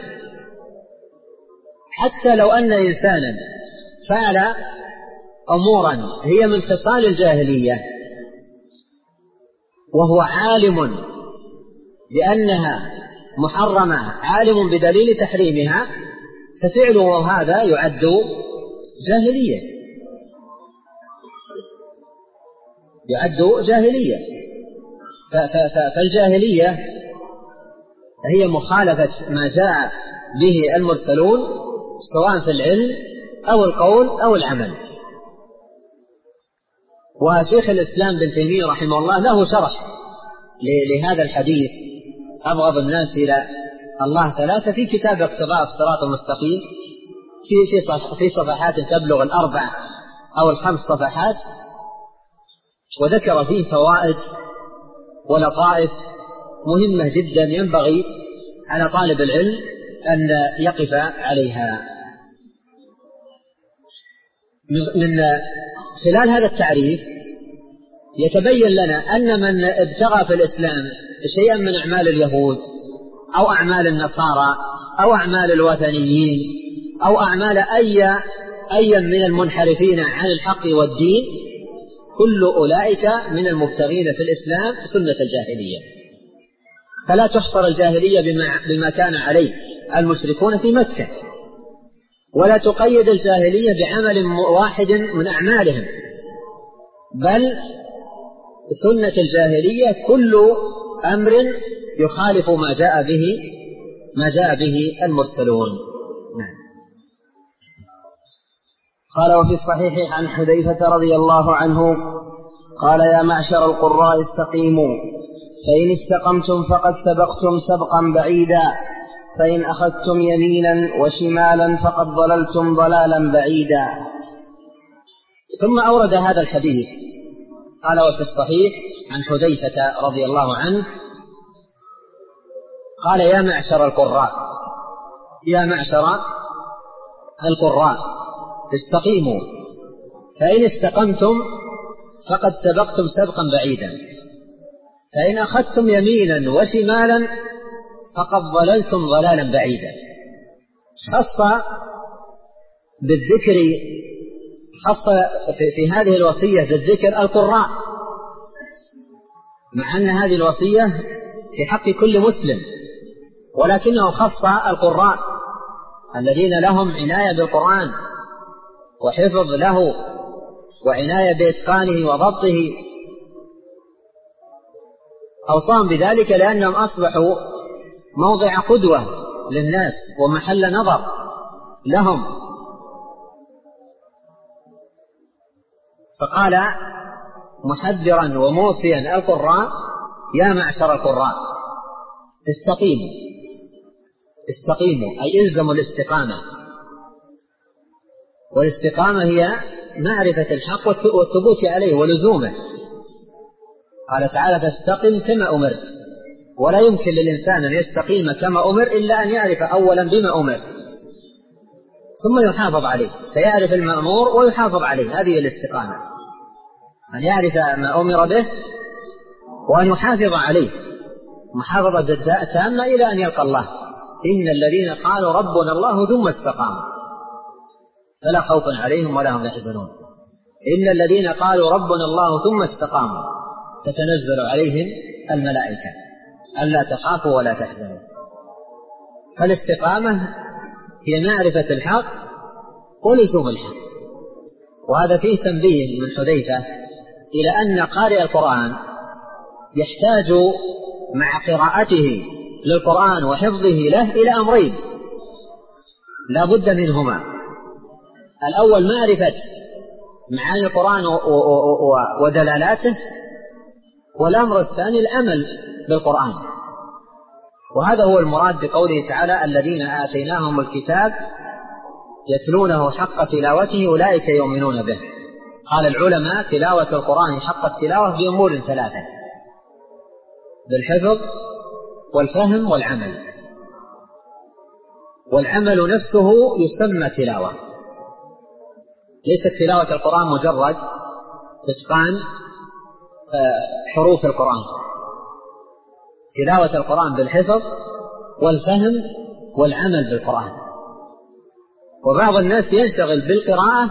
حتى لو أن إنسانا فعل أمورا هي من خصال الجاهلية وهو عالم بأنها محرمة، عالم بدليل تحريمها، ففعله هذا يعد جاهلية، يعد جاهلية. فالجاهلية هي مخالفة ما جاء به المرسلون سواء في العلم أو القول أو العمل. وشيخ الإسلام بن تيمية رحمه الله له شرح لهذا الحديث أبغض الناس إلى الله ثلاثة في كتاب اقتضاء الصراط المستقيم في في صفحات تبلغ الأربع أو الخمس صفحات، وذكر فيه فوائد ولطائف مهمة جدا ينبغي على طالب العلم أن يقف عليها. من خلال هذا التعريف يتبين لنا أن من ابتغى في الإسلام شيئا من أعمال اليهود أو أعمال النصارى أو أعمال الوثنيين أو أعمال أي أي من المنحرفين عن الحق والدين، كل أولئك من المبتغين في الإسلام سنة الجاهلية. فلا تحصر الجاهلية بما, بما كان عليه المشركون في مكة، ولا تقيد الجاهلية بعمل واحد من أعمالهم، بل سنة الجاهلية كل أمر يخالف ما جاء به ما جاء به المرسلون. قال: وفي الصحيح عن حذيفة رضي الله عنه قال: يا معشر القراء استقيموا، فإن استقمتم فقد سبقتم سبقا بعيدا، فإن أخذتم يمينا وشمالا فقد ضللتم ضلالا بعيدا. ثم أورد هذا الحديث قال: وفي الصحيح عن حذيفة رضي الله عنه قال: يا معشر القراء يا معشر القراء استقيموا، فإن استقمتم فقد سبقتم سبقا بعيدا، فإن أخذتم يمينا وشمالا فقد ضللتم ضلالا بعيدا. خص بالذكر خص في هذه الوصية بالذكر القراء، مع أن هذه الوصية في حق كل مسلم، ولكنه خص القراء الذين لهم عناية بالقرآن وحفظ له وعناية بإتقانه وضبطه، أوصاهم بذلك لأنهم أصبحوا موضع قدوة للناس ومحل نظر لهم. فقال محذرا وموصيا القراء: يا معشر القراء استقيموا استقيموا أي إلزموا الاستقامة، والاستقامة هي معرفة الحق والثبوت عليه ولزومه. قال تعالى: فاستقم كما أمرت، ولا يمكن للإنسان أن يستقيم كما أمر إلا أن يعرف أولا بما أمر ثم يحافظ عليه، فيعرف المأمور ويحافظ عليه. هذه الاستقامة، أن يعرف ما أمر به وأن يحافظ عليه محافظة تامة إلى أن يلقى الله. إن الذين قالوا ربنا الله ثم استقاموا فلا خوف عليهم ولا هم يحزنون. إن الذين قالوا ربنا الله ثم استقاموا تتنزل عليهم الملائكة ألا تخافوا ولا تحزنوا. فالاستقامة هي معرفة الحق ولزوم الحق. وهذا فيه تنبيه من حذيفة إلى أن قارئ القرآن يحتاج مع قراءته للقرآن وحفظه له إلى أمرين لا بد منهما: الأول معرفة معاني القرآن ودلالاته، والأمر الثاني العمل بالقرآن. وهذا هو المراد بقوله تعالى: الذين آتيناهم الكتاب يتلونه حق تلاوته أولئك يؤمنون به. قال العلماء: تلاوة القرآن حق التلاوة بأمور ثلاثة: بالحفظ والفهم والعمل. والعمل نفسه يسمى تلاوة، ليست تلاوة القرآن مجرد إتقان حروف القرآن. تلاوة القرآن بالحفظ والفهم والعمل بالقرآن. وبعض الناس ينشغل بالقراءة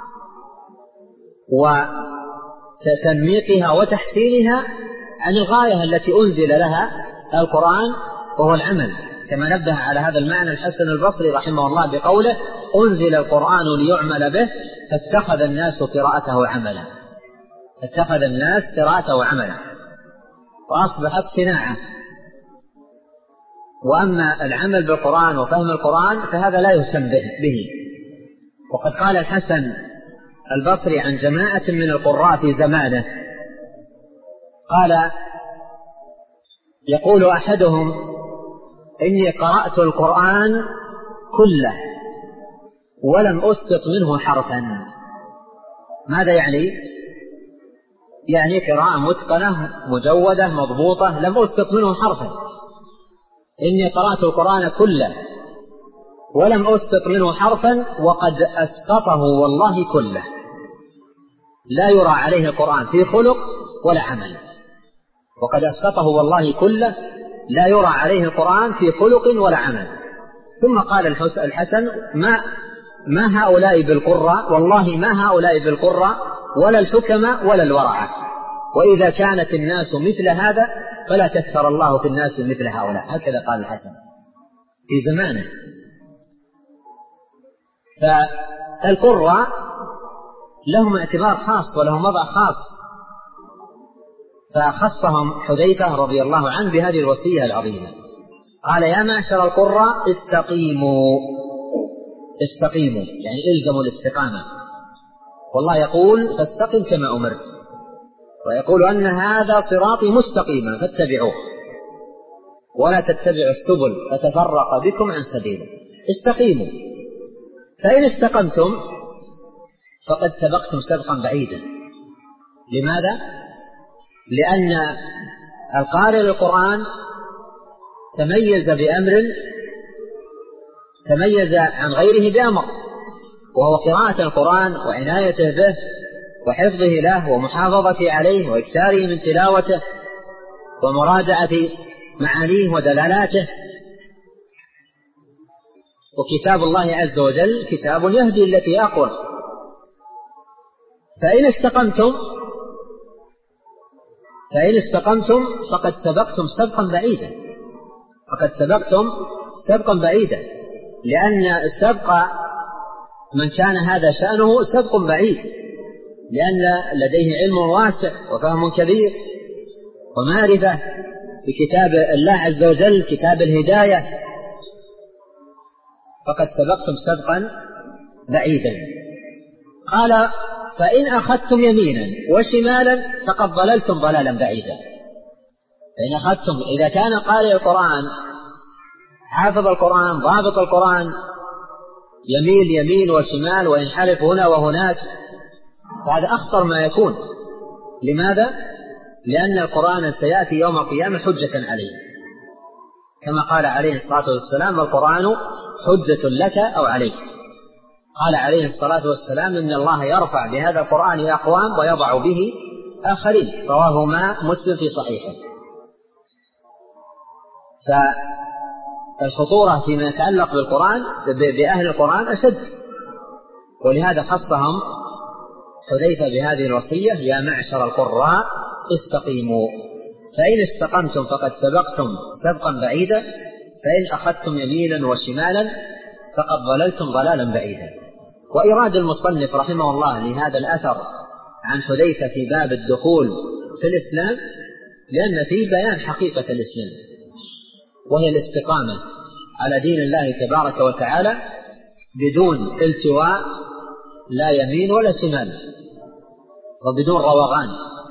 وتنميقها وتحسينها عن الغاية التي أنزل لها القرآن، وهو العمل، كما نبه على هذا المعنى الحسن البصري رحمه الله بقوله: أنزل القرآن ليعمل به فاتخذ الناس قراءته عملا. اتخذ الناس قراءته عملا وأصبحت صناعة. وأما العمل بالقرآن وفهم القرآن فهذا لا يهتم به. وقد قال الحسن البصري عن جماعة من القراء في زمانه، قال: يقول أحدهم: إني قرأت القرآن كله ولم أسقط منه حرفا. ماذا يعني؟ يعني قراءة متقنة مجودة مضبوطة لم أسقط منه حرفا. إني قرأت القرآن كله ولم أسقط منه حرفا وقد أسقطه والله كله. لا يرى عليه القرآن في خلق ولا عمل، وقد أسقطه والله كله لا يرى عليه القرآن في خلق ولا عمل. ثم قال الحسن: ما ما هؤلاء بالقراء، والله ما هؤلاء بالقراء ولا الحكماء ولا الورعة، وإذا كانت الناس مثل هذا فلا كثر الله في الناس مثل هؤلاء. هكذا قال الحسن في زمانه. فالقراء لهم اعتبار خاص ولهم وضع خاص، فخصهم حذيفة رضي الله عنه بهذه الوصية العظيمة. قال: يا معشر القراء استقيموا استقيموا يعني إلزموا الاستقامة. والله يقول فاستقم كما أمرت، ويقول أن هذا صراطي مستقيما فاتبعوه ولا تتبعوا السبل فتفرق بكم عن سبيله، استقيموا. فإن استقمتم فقد سبقتم سبقا بعيدا. لماذا؟ لأن القارئ للقرآن تميز بأمر تميز عن غيره بأمر، وهو قراءة القرآن وعنايته به وحفظه له ومحافظته عليه وإكثاره من تلاوته ومراجعة معانيه ودلالاته. وكتاب الله عز وجل كتاب يهدي التي أقوى. فإن استقمتم فإن استقمتم فقد سبقتم سبقا بعيدا فقد سبقتم سبقا بعيدا لأن السبق من كان هذا شأنه سبق بعيد، لأن لديه علم واسع وفهم كبير ومعرفة بكتاب الله عز وجل كتاب الهداية، فقد سبقتم سبقا بعيدا. قال فإن أخذتم يمينا وشمالا فقد ضللتم ضلالا بعيدا. فإن أخذتم، إذا كان قارئ القرآن حافظ القرآن ضابط القرآن يميل يمين وشمال وينحرف هنا وهناك، فهذا أخطر ما يكون. لماذا؟ لأن القرآن سيأتي يوم القيامة حجة عليه، كما قال عليه الصلاة والسلام القرآن حجة لك أو عليك. قال عليه الصلاة والسلام إن الله يرفع بهذا القرآن أقوام ويضع به آخرين، رواهما مسلم في صحيحه. فالخطورة فيما يتعلق بالقرآن بأهل القرآن أشد، ولهذا خصهم حذيفة بهذه الوصية: يا معشر القراء استقيموا، فإن استقمتم فقد سبقتم سبقا بعيدا، فإن أخذتم يمينا وشمالا فقد ضللتم ضلالا بعيدا. وإراد المصنف رحمه الله لهذا الأثر عن حذيفة في باب الدخول في الإسلام لأن فيه بيان حقيقة الإسلام، وهي الاستقامة على دين الله تبارك وتعالى بدون التواء، لا يمين ولا شمال، وبدون روغان.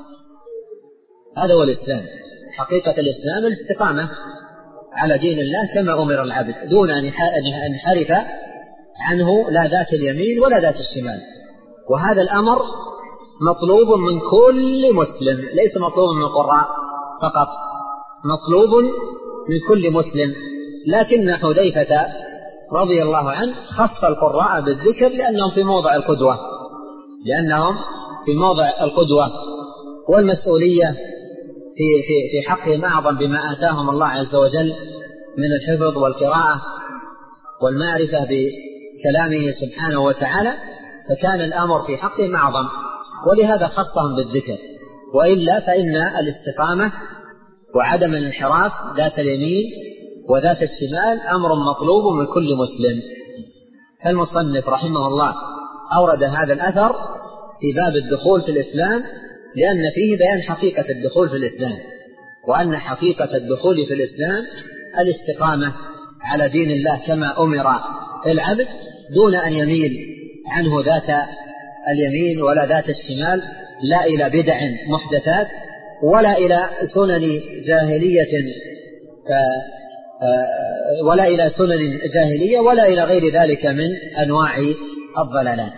هذا هو الإسلام. حقيقة الإسلام الاستقامة على دين الله كما أمر العبد دون أن ينحرف عنه لا ذات اليمين ولا ذات الشمال. وهذا الأمر مطلوب من كل مسلم، ليس مطلوب من القراء فقط، مطلوب من كل مسلم. لكن حذيفة رضي الله عنه خص القراء بالذكر لأنهم في موضع القدوة لأنهم في موضع القدوة والمسؤولية في في في حقهم أعظم بما آتاهم الله عز وجل من الحفظ والقراءة والمعرفة بكلامه سبحانه وتعالى، فكان الأمر في حقهم أعظم، ولهذا خصهم بالذكر. وإلا فإن الاستقامة وعدم الانحراف ذات اليمين وذات الشمال أمر مطلوب من كل مسلم. فالمصنف رحمه الله أورد هذا الأثر في باب الدخول في الإسلام لأن فيه بيان حقيقة الدخول في الإسلام، وأن حقيقة الدخول في الإسلام الاستقامة على دين الله كما أمر العبد دون أن يميل عنه ذات اليمين ولا ذات الشمال، لا إلى بدع محدثات ولا إلى سنن جاهلية ولا إلى سنن جاهلية ولا إلى غير ذلك من أنواع الضلالات.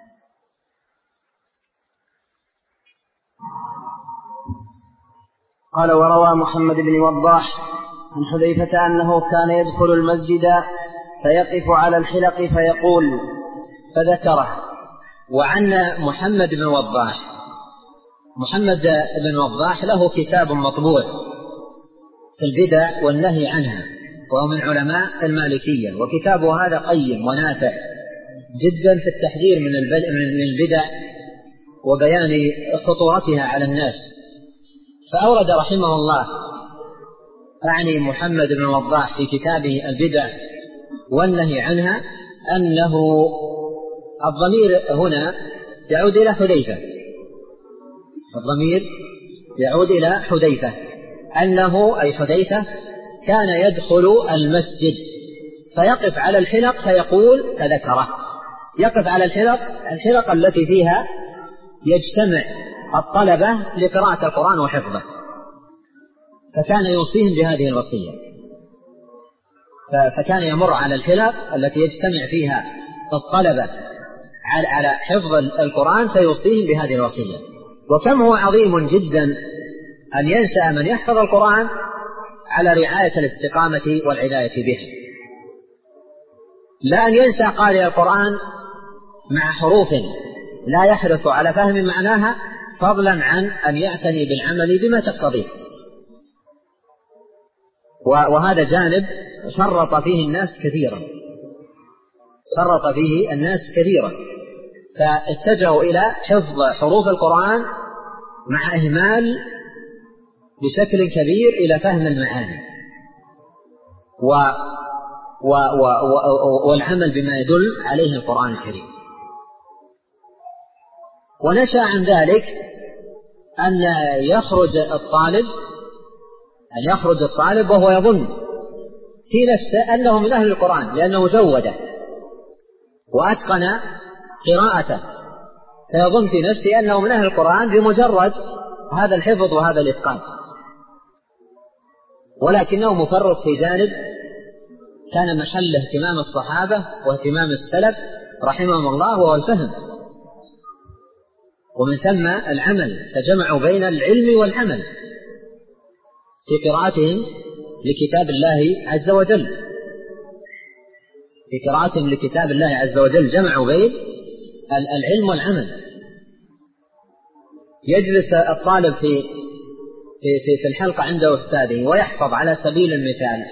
قال وروى محمد بن وضاح عن حذيفة أنه كان يدخل المسجد فيقف على الحلق فيقول فذكره. وعن محمد بن وضاح، محمد بن وضاح له كتاب مطبوع في البدع والنهي عنها، وهو من علماء المالكية، وكتابه هذا قيم ونافع جدا في التحذير من البدع وبيان خطورتها على الناس. فأورد رحمه الله أعني محمد بن وضاح في كتابه البدع والنهي عنها أنه الضمير هنا يعود إلى حذيفة، الضمير يعود إلى حذيفة أنه أي حذيفة كان يدخل المسجد فيقف على الحلق فيقول فذكره، يقف على الحلق الحلق التي فيها يجتمع الطلبة لقراءة القرآن وحفظه، فكان يوصيهم بهذه الوصية، فكان يمر على الحلق التي يجتمع فيها الطلبة على حفظ القرآن فيوصيهم بهذه الوصية. وكم هو عظيم جدا أن ينشأ من يحفظ القرآن على رعاية الاستقامة والعناية به، لا أن ينشأ قارئ القرآن مع حروف لا يحرص على فهم معناها فضلا عن أن يعتني بالعمل بما تقتضيه. وهذا جانب فرط فيه الناس كثيرا فرط فيه الناس كثيرا فاتجهوا إلى حفظ حروف القرآن مع إهمال بشكل كبير إلى فهم المعاني و و و والعمل بما يدل عليه القرآن الكريم. ونشأ عن ذلك أن يخرج الطالب أن يخرج الطالب وهو يظن في نفسه أنه من أهل القرآن لأنه جوده وأتقن قراءته، فيظن في نفسه أنه من أهل القرآن بمجرد هذا الحفظ وهذا الإتقان، ولكنه مفرط في جانب كان محل اهتمام الصحابة واهتمام السلف رحمهم الله وهو الفهم، ومن ثم العمل، فجمعوا بين العلم والعمل في قراءتهم لكتاب الله عز وجل في قراءتهم لكتاب الله عز وجل جمعوا بين العلم والعمل. يجلس الطالب في في في الحلقة عند أستاذه ويحفظ على سبيل المثال: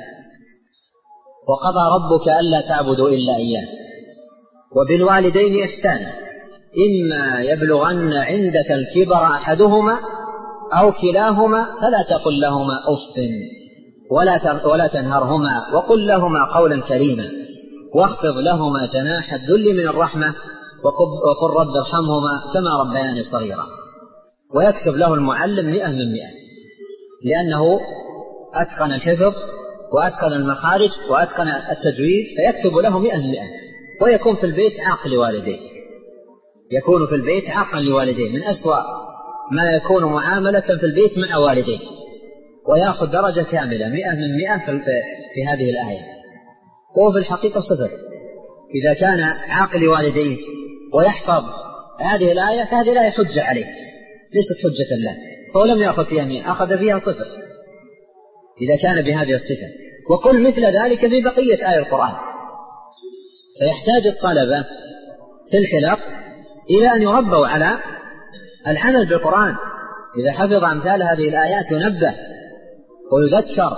وقضى ربك ألا تعبدوا إلا إياه وبالوالدين إحسانا إما يبلغن عندك الكبر أحدهما أو كلاهما فلا تقل لهما أف ولا ولا تنهرهما وقل لهما قولا كريما واخفض لهما جناح الذل من الرحمة وقل رب ارحمهما كما ربياني صغيرا. ويكتب له المعلم مئة من مئة لأنه أتقن الحفظ وأتقن المخارج وأتقن التجويد، فيكتب له مئة من مئة. ويكون في البيت عاق لوالديه يكون في البيت عاقا لوالديه من أسوأ ما يكون معاملة في البيت مع والديه، ويأخذ درجة كاملة مئة من مئة في هذه الآية، وهو في الحقيقة صفر. إذا كان عاق لوالديه ويحفظ هذه الآية فهذه الآية حجة عليه ليست حجة له، فهو لم يأخذ فيها مئة، أخذ فيها صفر إذا كان بهذه الصفة. وقل مثل ذلك في بقية آية القرآن. فيحتاج الطلبة في الحلق إلى أن يربوا على العمل بالقرآن. إذا حفظ أمثال هذه الآيات ينبه ويذكر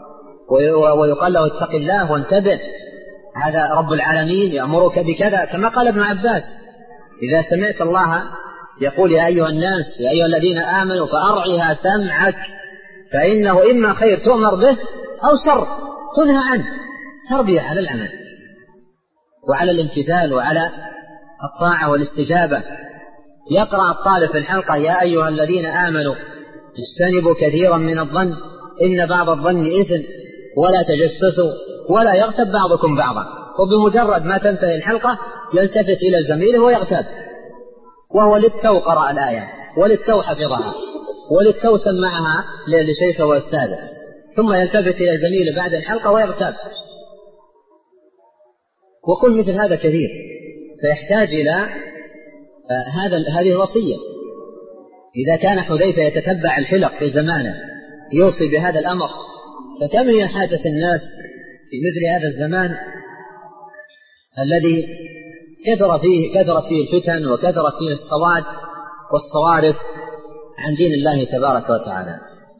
ويقال له اتق الله وانتبه، هذا رب العالمين يأمرك بكذا، كما قال ابن عباس: إذا سمعت الله يقول يا أيها الناس يا أيها الذين آمنوا فأرعها سمعك فإنه إما خير تؤمر به أو شر تنهى عنه. تربية على العمل وعلى الامتثال وعلى الطاعة والاستجابة. يقرأ الطالب في الحلقة: يا أيها الذين آمنوا اجتنبوا كثيرا من الظن إن بعض الظن إثم ولا تجسسوا ولا يغتب بعضكم بعضا. وبمجرد ما تنتهي الحلقة يلتفت إلى زميله ويغتاب، وهو للتو قرأ الآية وللتو حفظها وللتو سمعها لشيخه وأستاذه، ثم يلتفت إلى زميله بعد الحلقة ويغتاب. وكل مثل هذا كثير، فيحتاج إلى هذا هذه الوصية. إذا كان حذيفة يتتبع الحلق في زمانه يوصي بهذا الأمر، فكم هي حاجة الناس في مثل هذا الزمان الذي كثر فيه كثرت فيه الفتن وكثرت فيه الصواد والصوارف عن دين الله تبارك وتعالى.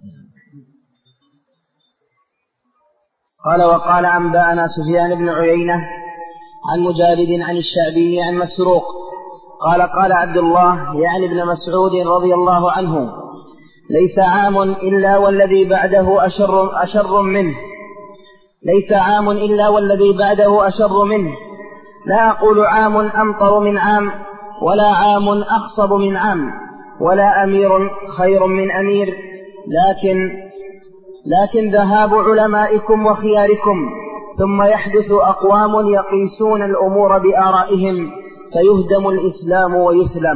قال: وقال أنبأنا سفيان بن عيينة عن مجالد عن الشعبي عن مسروق قال: قال عبد الله يعني ابن مسعود رضي الله عنه: ليس عام إلا والذي بعده أشر, أشر منه ليس عام إلا والذي بعده أشر منه. لا أقول عام أمطر من عام ولا عام أخصب من عام ولا أمير خير من أمير، لكن لكن ذهاب علمائكم وخياركم ثم يحدث أقوام يقيسون الأمور بآرائهم فيهدم الإسلام ويسلم.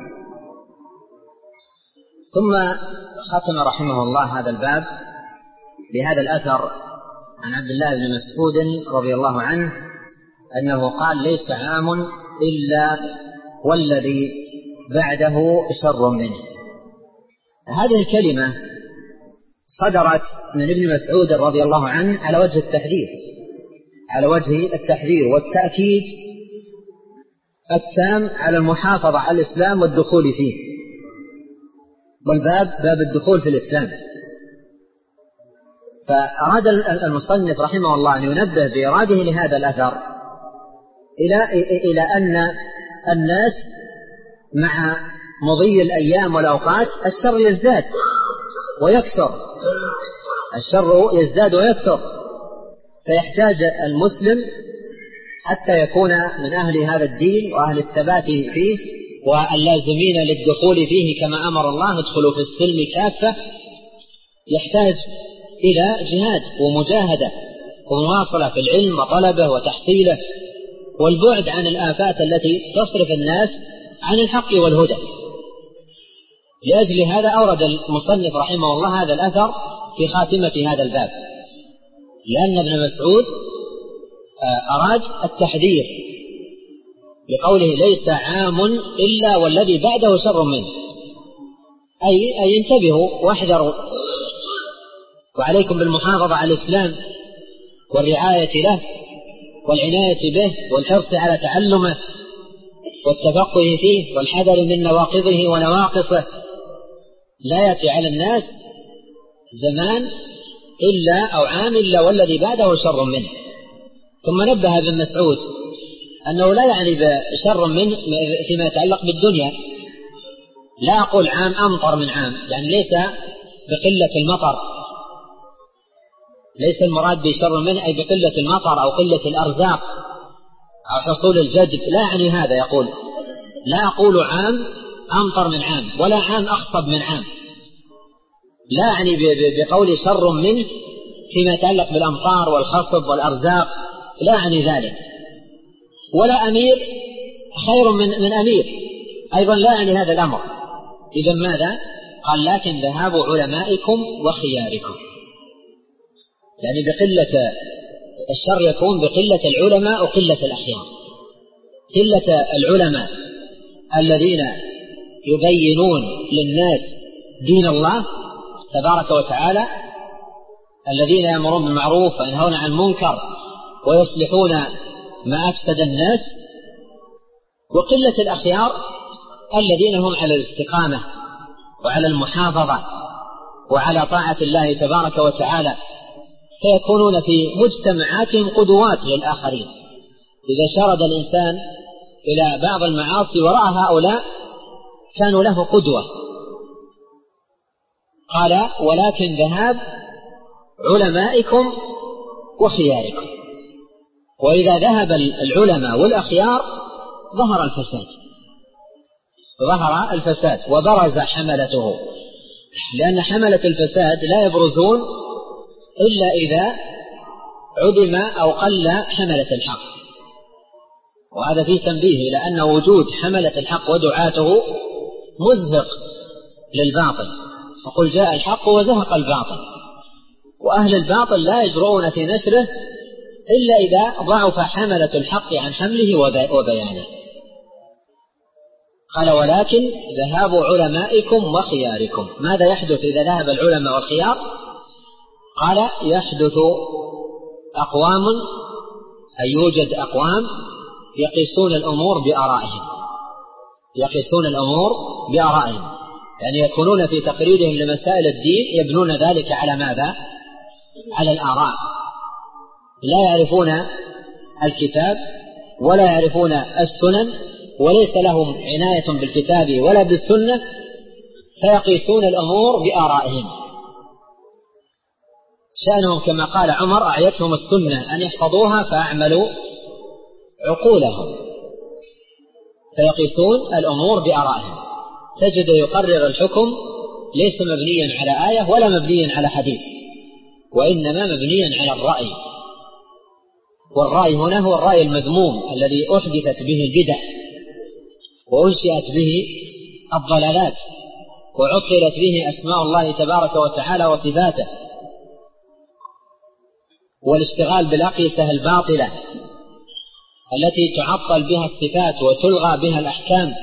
ثم ختم رحمه الله هذا الباب بهذا الأثر عن عبد الله بن مسعود رضي الله عنه أنه قال: ليس عام إلا والذي بعده شر منه. هذه الكلمة صدرت من ابن مسعود رضي الله عنه على وجه التحذير على وجه التحذير والتأكيد التام على المحافظة على الإسلام والدخول فيه، والباب باب الدخول في الإسلام. فأراد المصنف رحمه الله أن ينبه بإراده لهذا الأثر إلى إلى أن الناس مع مضي الأيام والأوقات الشر يزداد ويكثر الشر يزداد ويكثر فيحتاج المسلم حتى يكون من أهل هذا الدين وأهل الثبات فيه واللازمين للدخول فيه كما أمر الله: ادخلوا في السلم كافة. يحتاج إلى جهاد ومجاهدة ومواصلة في العلم وطلبه وتحصيله والبعد عن الآفات التي تصرف الناس عن الحق والهدى. لأجل هذا أورد المصنف رحمه الله هذا الأثر في خاتمة هذا الباب، لأن ابن مسعود أراد التحذير بقوله: ليس عام إلا والذي بعده شر منه، أي أي انتبهوا واحذروا وعليكم بالمحافظة على الإسلام والرعاية له والعناية به والحرص على تعلمه والتفقه فيه والحذر من نواقضه ونواقصه. لا يأتي على الناس زمان إلا أو عام إلا والذي بعده شر منه. ثم نبه ابن مسعود أنه لا يعني بشر منه فيما يتعلق بالدنيا. لا أقول عام أمطر من عام، يعني ليس بقلة المطر، ليس المراد بشر منه أي بقلة المطر أو قلة الأرزاق أو حصول الجدب، لا يعني هذا. يقول: لا أقول عام أمطر من عام ولا عام أخصب من عام، لا يعني بقول شر منه فيما يتعلق بالأمطار والخصب والأرزاق، لا يعني ذلك. ولا أمير خير من, من أمير، أيضا لا يعني هذا الأمر. إذن ماذا؟ قال: لكن ذهاب علمائكم وخياركم، يعني بقلة الشر يكون بقلة العلماء وقلة الأخيار. قلة العلماء الذين يبينون للناس دين الله تبارك وتعالى، الذين يأمرون بالمعروف وينهون عن المنكر ويصلحون ما أفسد الناس. وقلة الأخيار الذين هم على الاستقامة وعلى المحافظة وعلى طاعة الله تبارك وتعالى، فيكونون في مجتمعاتهم قدوات للآخرين. إذا شرد الإنسان إلى بعض المعاصي وراء هؤلاء كانوا له قدوة. قال: ولكن ذهاب علمائكم وخياركم. وإذا ذهب العلماء والأخيار ظهر الفساد ظهر الفساد وبرز حملته، لأن حملة الفساد لا يبرزون إلا إذا عدم أو قل حملة الحق. وهذا فيه تنبيه إلى أن وجود حملة الحق ودعاته مزهق للباطل، فقل جاء الحق وزهق الباطل. وأهل الباطل لا يجرؤون في نشره إلا إذا ضعف حملة الحق عن حمله وبيانه. قال: ولكن ذهاب علمائكم وخياركم. ماذا يحدث إذا ذهب العلماء والخيار؟ قال: يحدث أقوام، أي يوجد أقوام يقيسون الأمور بآرائهم يقيسون الأمور بآرائهم يعني يكونون في تقريرهم لمسائل الدين يبنون ذلك على ماذا؟ على الآراء. لا يعرفون الكتاب ولا يعرفون السنن وليس لهم عناية بالكتاب ولا بالسنة، فيقيسون الأمور بآرائهم. شأنهم كما قال عمر: أعيتهم السنة أن يحفظوها فأعملوا عقولهم. فيقيسون الأمور بآرائهم. تجد يقرر الحكم ليس مبنيا على آية ولا مبنيا على حديث، وإنما مبنيا على الرأي. والرأي هنا هو الرأي المذموم الذي أحدثت به البدع وأنشئت به الضلالات وعطلت به أسماء الله تبارك وتعالى وصفاته، والاشتغال بالأقيسة الباطلة التي تعطل بها الصفات وتلغى بها الأحكام،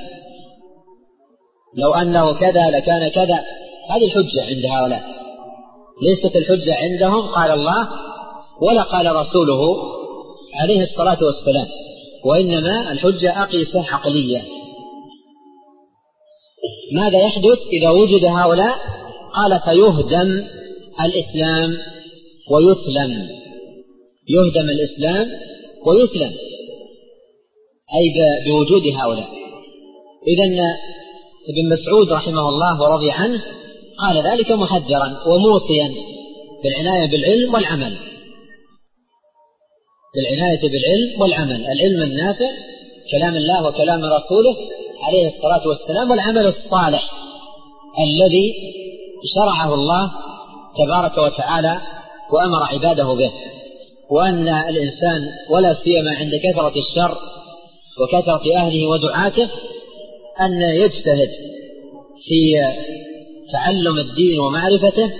لو أنه كذا لكان كذا. هذه الحجة عند هؤلاء، ليست الحجة عندهم قال الله ولا قال رسوله عليه الصلاة والسلام، وإنما الحجة أقيسة عقلية. ماذا يحدث إذا وجد هؤلاء؟ قال فيهدم الإسلام ويثلم، يهدم الإسلام ويثلم أي بوجود هؤلاء. إذن ابن مسعود رحمه الله ورضي عنه قال ذلك محذرا وموصيا بالعناية بالعلم والعمل، بالعناية بالعلم والعمل، العلم النافع كلام الله وكلام رسوله عليه الصلاة والسلام، والعمل الصالح الذي شرعه الله تبارك وتعالى وأمر عباده به. وأن الإنسان ولا سيما عند كثرة الشر وكثرة أهله ودعاته أن يجتهد في تعلم الدين ومعرفته،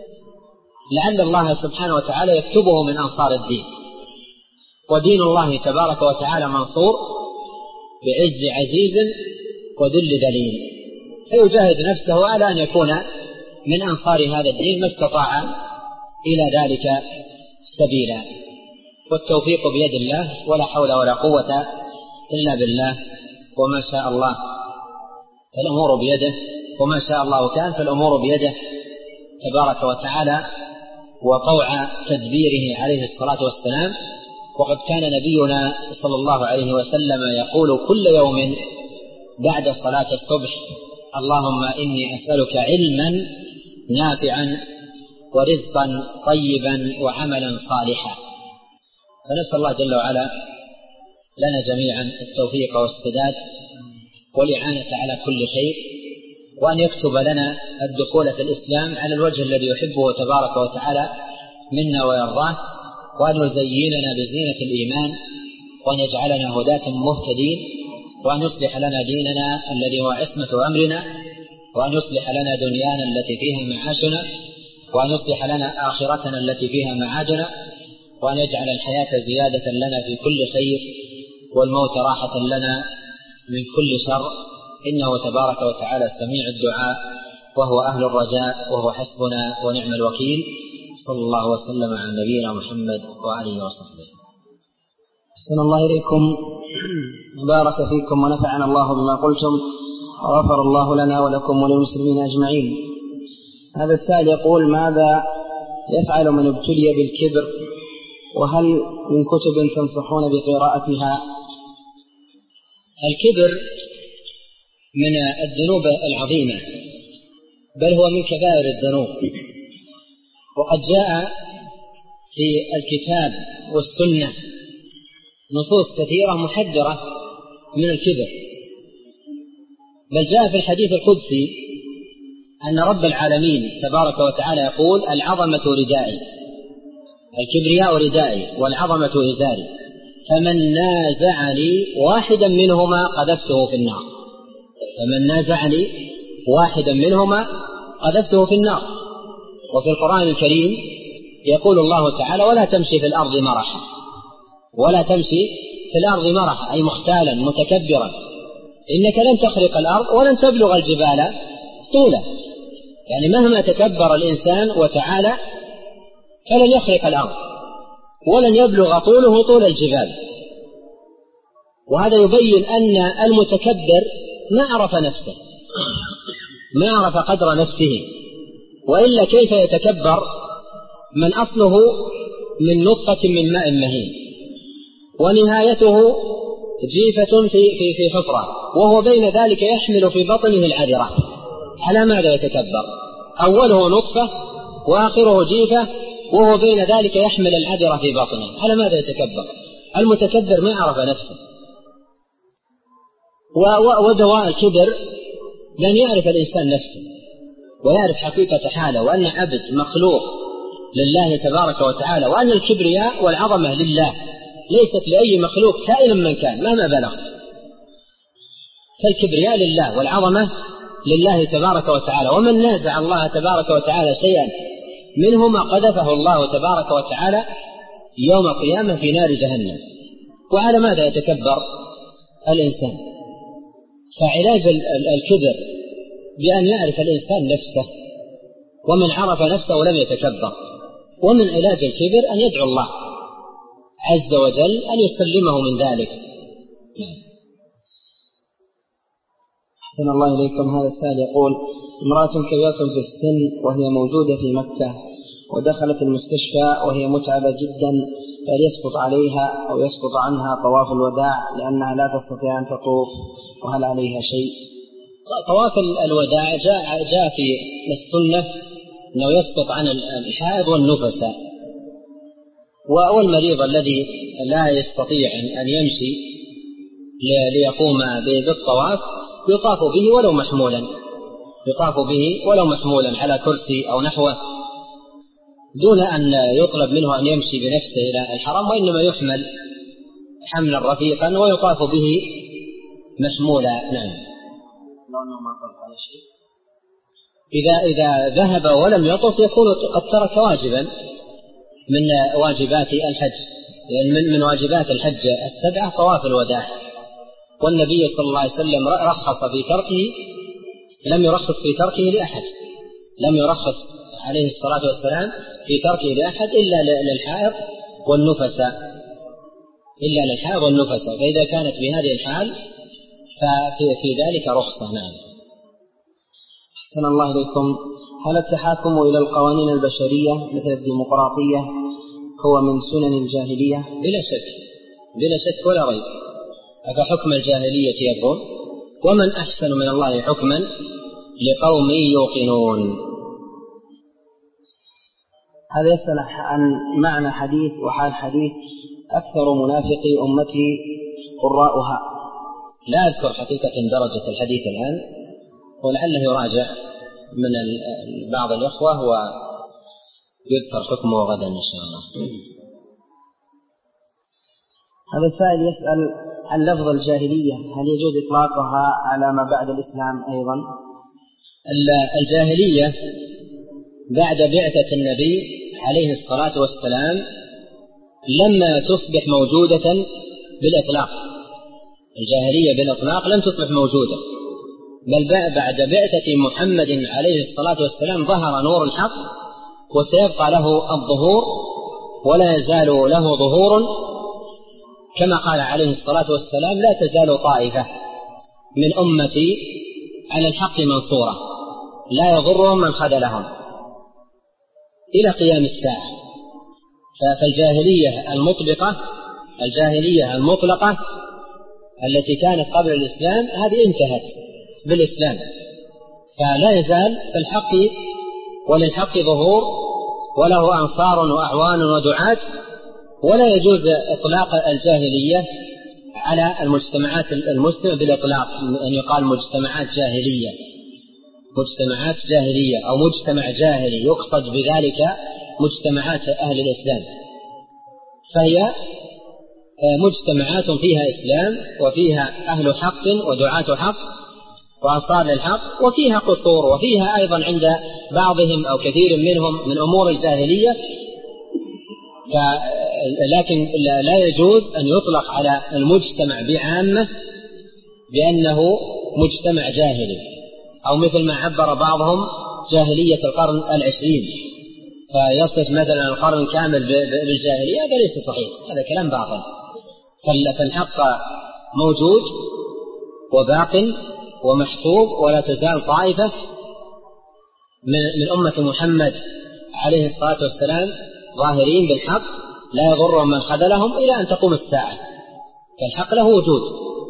لعل الله سبحانه وتعالى يكتبه من أنصار الدين. ودين الله تبارك وتعالى منصور بعز عزيز وذل ذليل، فيجاهد نفسه على أن يكون من أنصار هذا الدين ما استطاع إلى ذلك سبيلا. والتوفيق بيد الله، ولا حول ولا قوة إلا بالله، وما شاء الله فالأمور بيده، وما شاء الله كان فالأمور بيده تبارك وتعالى وطوع تدبيره عليه الصلاة والسلام. وقد كان نبينا صلى الله عليه وسلم يقول كل يوم بعد صلاة الصبح اللهم إني أسألك علما نافعا ورزقا طيبا وعملا صالحا. فنسأل الله جل وعلا لنا جميعا التوفيق والسداد والإعانة على كل خير، وأن يكتب لنا الدخول في الإسلام على الوجه الذي يحبه تبارك وتعالى منا ويرضاه، وأن يزيننا بزينة الإيمان، وأن يجعلنا هداة مهتدين، وأن يصلح لنا ديننا الذي هو عصمة أمرنا، وأن يصلح لنا دنيانا التي فيها معاشنا، وأن يصلح لنا آخرتنا التي فيها معادنا، وأن يجعل الحياة زيادة لنا في كل خير والموت راحة لنا من كل شر، إنه تبارك وتعالى سميع الدعاء وهو أهل الرجاء وهو حسبنا ونعم الوكيل. صلى الله وسلم على نبينا محمد وآله وصحبه. أحسن الله إليكم، بارك فيكم ونفعنا الله بما قلتم، وغفر الله لنا ولكم وللمسلمين أجمعين. هذا السائل يقول: ماذا يفعل من ابتلي بالكبر؟ وهل من كتب تنصحون بقراءتها؟ الكبر من الذنوب العظيمة، بل هو من كبائر الذنوب، وقد جاء في الكتاب والسنة نصوص كثيرة محذرة من الكبر، بل جاء في الحديث القدسي أن رب العالمين تبارك وتعالى يقول: العظمة ردائي، الكبرياء ردائي، والعظمة إزاري، فمن نازعني واحدا منهما قذفته في النار، فمن نازعني واحدا منهما قذفته في النار. وفي القرآن الكريم يقول الله تعالى: ولا تمشي في الأرض مرحا، ولا تمشي في الأرض مرحا أي مختالا متكبرا، إنك لن تخرق الأرض ولن تبلغ الجبال طولا. يعني مهما تكبر الإنسان وتعالى فلن يخرق الأرض ولن يبلغ طوله طول الجبال. وهذا يبين أن المتكبر ما عرف نفسه، ما عرف قدر نفسه، وإلا كيف يتكبر من أصله من نطفة من ماء مهين ونهايته جيفة في, في, في حفرة، وهو بين ذلك يحمل في بطنه العذرة. على ماذا يتكبر؟ أوله نطفة وآخره جيفة، وهو بين ذلك يحمل العذرة في بطنه. على ماذا يتكبر؟ المتكبر ما عرف نفسه. ودواء الكبر لن يعرف الإنسان نفسه ويعرف حقيقة حاله، وأن عبد مخلوق لله تبارك وتعالى، وأن الكبرياء والعظمة لله ليست لأي مخلوق كائنا من كان مهما بلغ. فالكبرياء لله والعظمة لله تبارك وتعالى، ومن نازع الله تبارك وتعالى شيئا منهما قذفه الله تبارك وتعالى يوم القيامة في نار جهنم. وعلى ماذا يتكبر الإنسان؟ فعلاج الكبر بأن يعرف الإنسان نفسه، ومن عرف نفسه لم يتكبر. ومن علاج الكبر أن يدعو الله عز وجل أن يسلمه من ذلك. أحسن الله إليكم. هذا السائل يقول: امرأة كبيرة في السن وهي موجودة في مكة ودخلت المستشفى وهي متعبة جدا، فهل يسقط عليها أو يسقط عنها طواف الوداع لأنها لا تستطيع أن تطوف، وهل عليها شيء؟ طواف الوداع جاء, جاء في السنة أنه يسقط عن الحائض والنفساء، والمريض الذي لا يستطيع أن يمشي ليقوم بالطواف يطاف به ولو محمولا يطاف به ولو محمولا على كرسي أو نحوه، دون أن يطلب منه أن يمشي بنفسه إلى الحرم، وإنما يحمل حملا رفيقا ويطاف به محمولا. نعم. إذا إذا ذهب ولم يطف يكون قد ترك واجبا من واجبات الحج، لأن من, من واجبات الحج السبعة طواف الوداع، والنبي صلى الله عليه وسلم رخص في تركه، لم يرخص في تركه لأحد، لم يرخص عليه الصلاة والسلام في تركه لأحد إلا للحائض والنفساء إلا للحائض والنفساء فإذا كانت بهذه الحال ففي في ذلك رخصة. نعم. أحسن الله إليكم. هل التحاكم إلى القوانين البشرية مثل الديمقراطية هو من سنن الجاهلية؟ بلا شك بلا شك ولا ريب. أفحكم الجاهلية يبغون ومن أحسن من الله حكما لقوم يوقنون. هذا يسأل عن معنى حديث وحال حديث: أكثر منافقي أمتي قراؤها. لا أذكر حقيقة درجة الحديث الآن، ولعله يراجع من بعض الإخوة ويذكر حكمه غدا إن شاء الله. هذا السائل يسأل عن لفظ الجاهلية، هل يجوز إطلاقها على ما بعد الإسلام أيضا؟ الجاهلية بعد بعثة النبي عليه الصلاة والسلام لما تصبح موجودة بالإطلاق، الجاهلية بالإطلاق لم تصبح موجودة، بل بعد بعثة محمد عليه الصلاة والسلام ظهر نور الحق وسيبقى له الظهور ولا يزال له ظهور، كما قال عليه الصلاة والسلام: لا تزال طائفة من أمتي على الحق منصورة لا يضرهم من خذلهم إلى قيام الساعة. فالجاهلية المطلقة الجاهلية المطلقة التي كانت قبل الإسلام هذه انتهت بالإسلام، فلا يزال في الحق وللحق ظهور وله أنصار وأعوان ودعاة، ولا يجوز إطلاق الجاهلية على المجتمعات المسلمة بالإطلاق، أن يقال مجتمعات جاهلية مجتمعات جاهلية أو مجتمع جاهلي، يقصد بذلك مجتمعات أهل الإسلام، فهي مجتمعات فيها إسلام وفيها أهل حق ودعاة حق وأنصار للحق، وفيها قصور، وفيها أيضا عند بعضهم أو كثير منهم من أمور الجاهلية، لكن لا يجوز أن يطلق على المجتمع بعامة بأنه مجتمع جاهلي، أو مثل ما عبر بعضهم جاهلية القرن العشرين، فيصف مثلا القرن كامل بالجاهلية، هذا ليس صحيح، هذا كلام باطل. فالحق موجود وباق ومحفوظ، ولا تزال طائفة من أمة محمد عليه الصلاة والسلام ظاهرين بالحق لا يضرهم من خذلهم إلى أن تقوم الساعة، فالحق له وجود.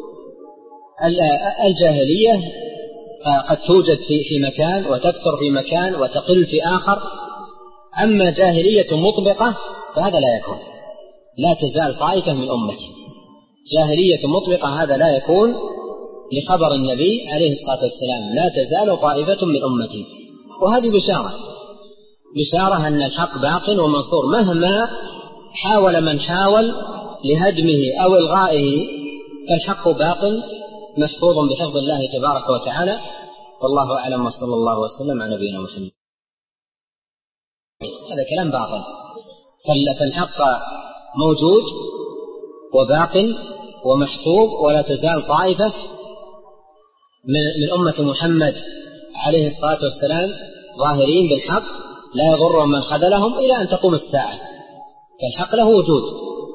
الجاهلية قد توجد في مكان وتكثر في مكان وتقل في آخر، أما جاهلية مطبقة فهذا لا يكون، لا تزال طائفة من أمتي. جاهلية مطبقة هذا لا يكون لخبر النبي عليه الصلاة والسلام: لا تزال طائفة من أمتي. وهذه بشارة بشارة أن الحق باق ومنصور، مهما حاول من حاول لهدمه أو إلغائه فالحق باق محفوظ بحفظ الله تبارك وتعالى، والله أعلم، وصلى الله وسلم على نبينا محمد. هذا كلام باطل، فالحق موجود وباق ومحفوظ، ولا تزال طائفة من أمة محمد عليه الصلاة والسلام ظاهرين بالحق لا يضرهم من خذلهم إلى أن تقوم الساعة، فالحق له وجود.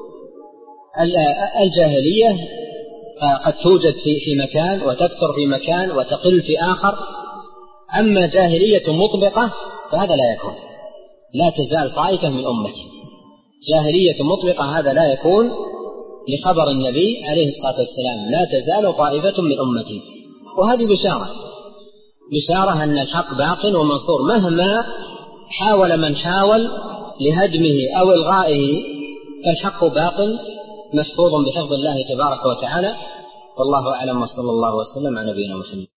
الجاهلية قد توجد في مكان وتكثر في مكان وتقل في آخر، أما جاهلية مطبقة فهذا لا يكون، لا تزال طائفة من أمتي. جاهلية مطبقة هذا لا يكون، لخبر النبي عليه الصلاة والسلام لا تزال طائفة من أمتي. وهذه بشارة، بشارة أن الحق باق ومنصور مهما حاول من حاول لهدمه أو إلغائه، فالحق باق محفوظ بحفظ الله تبارك وتعالى، والله أعلم، وصلى الله وسلم على نبينا محمد.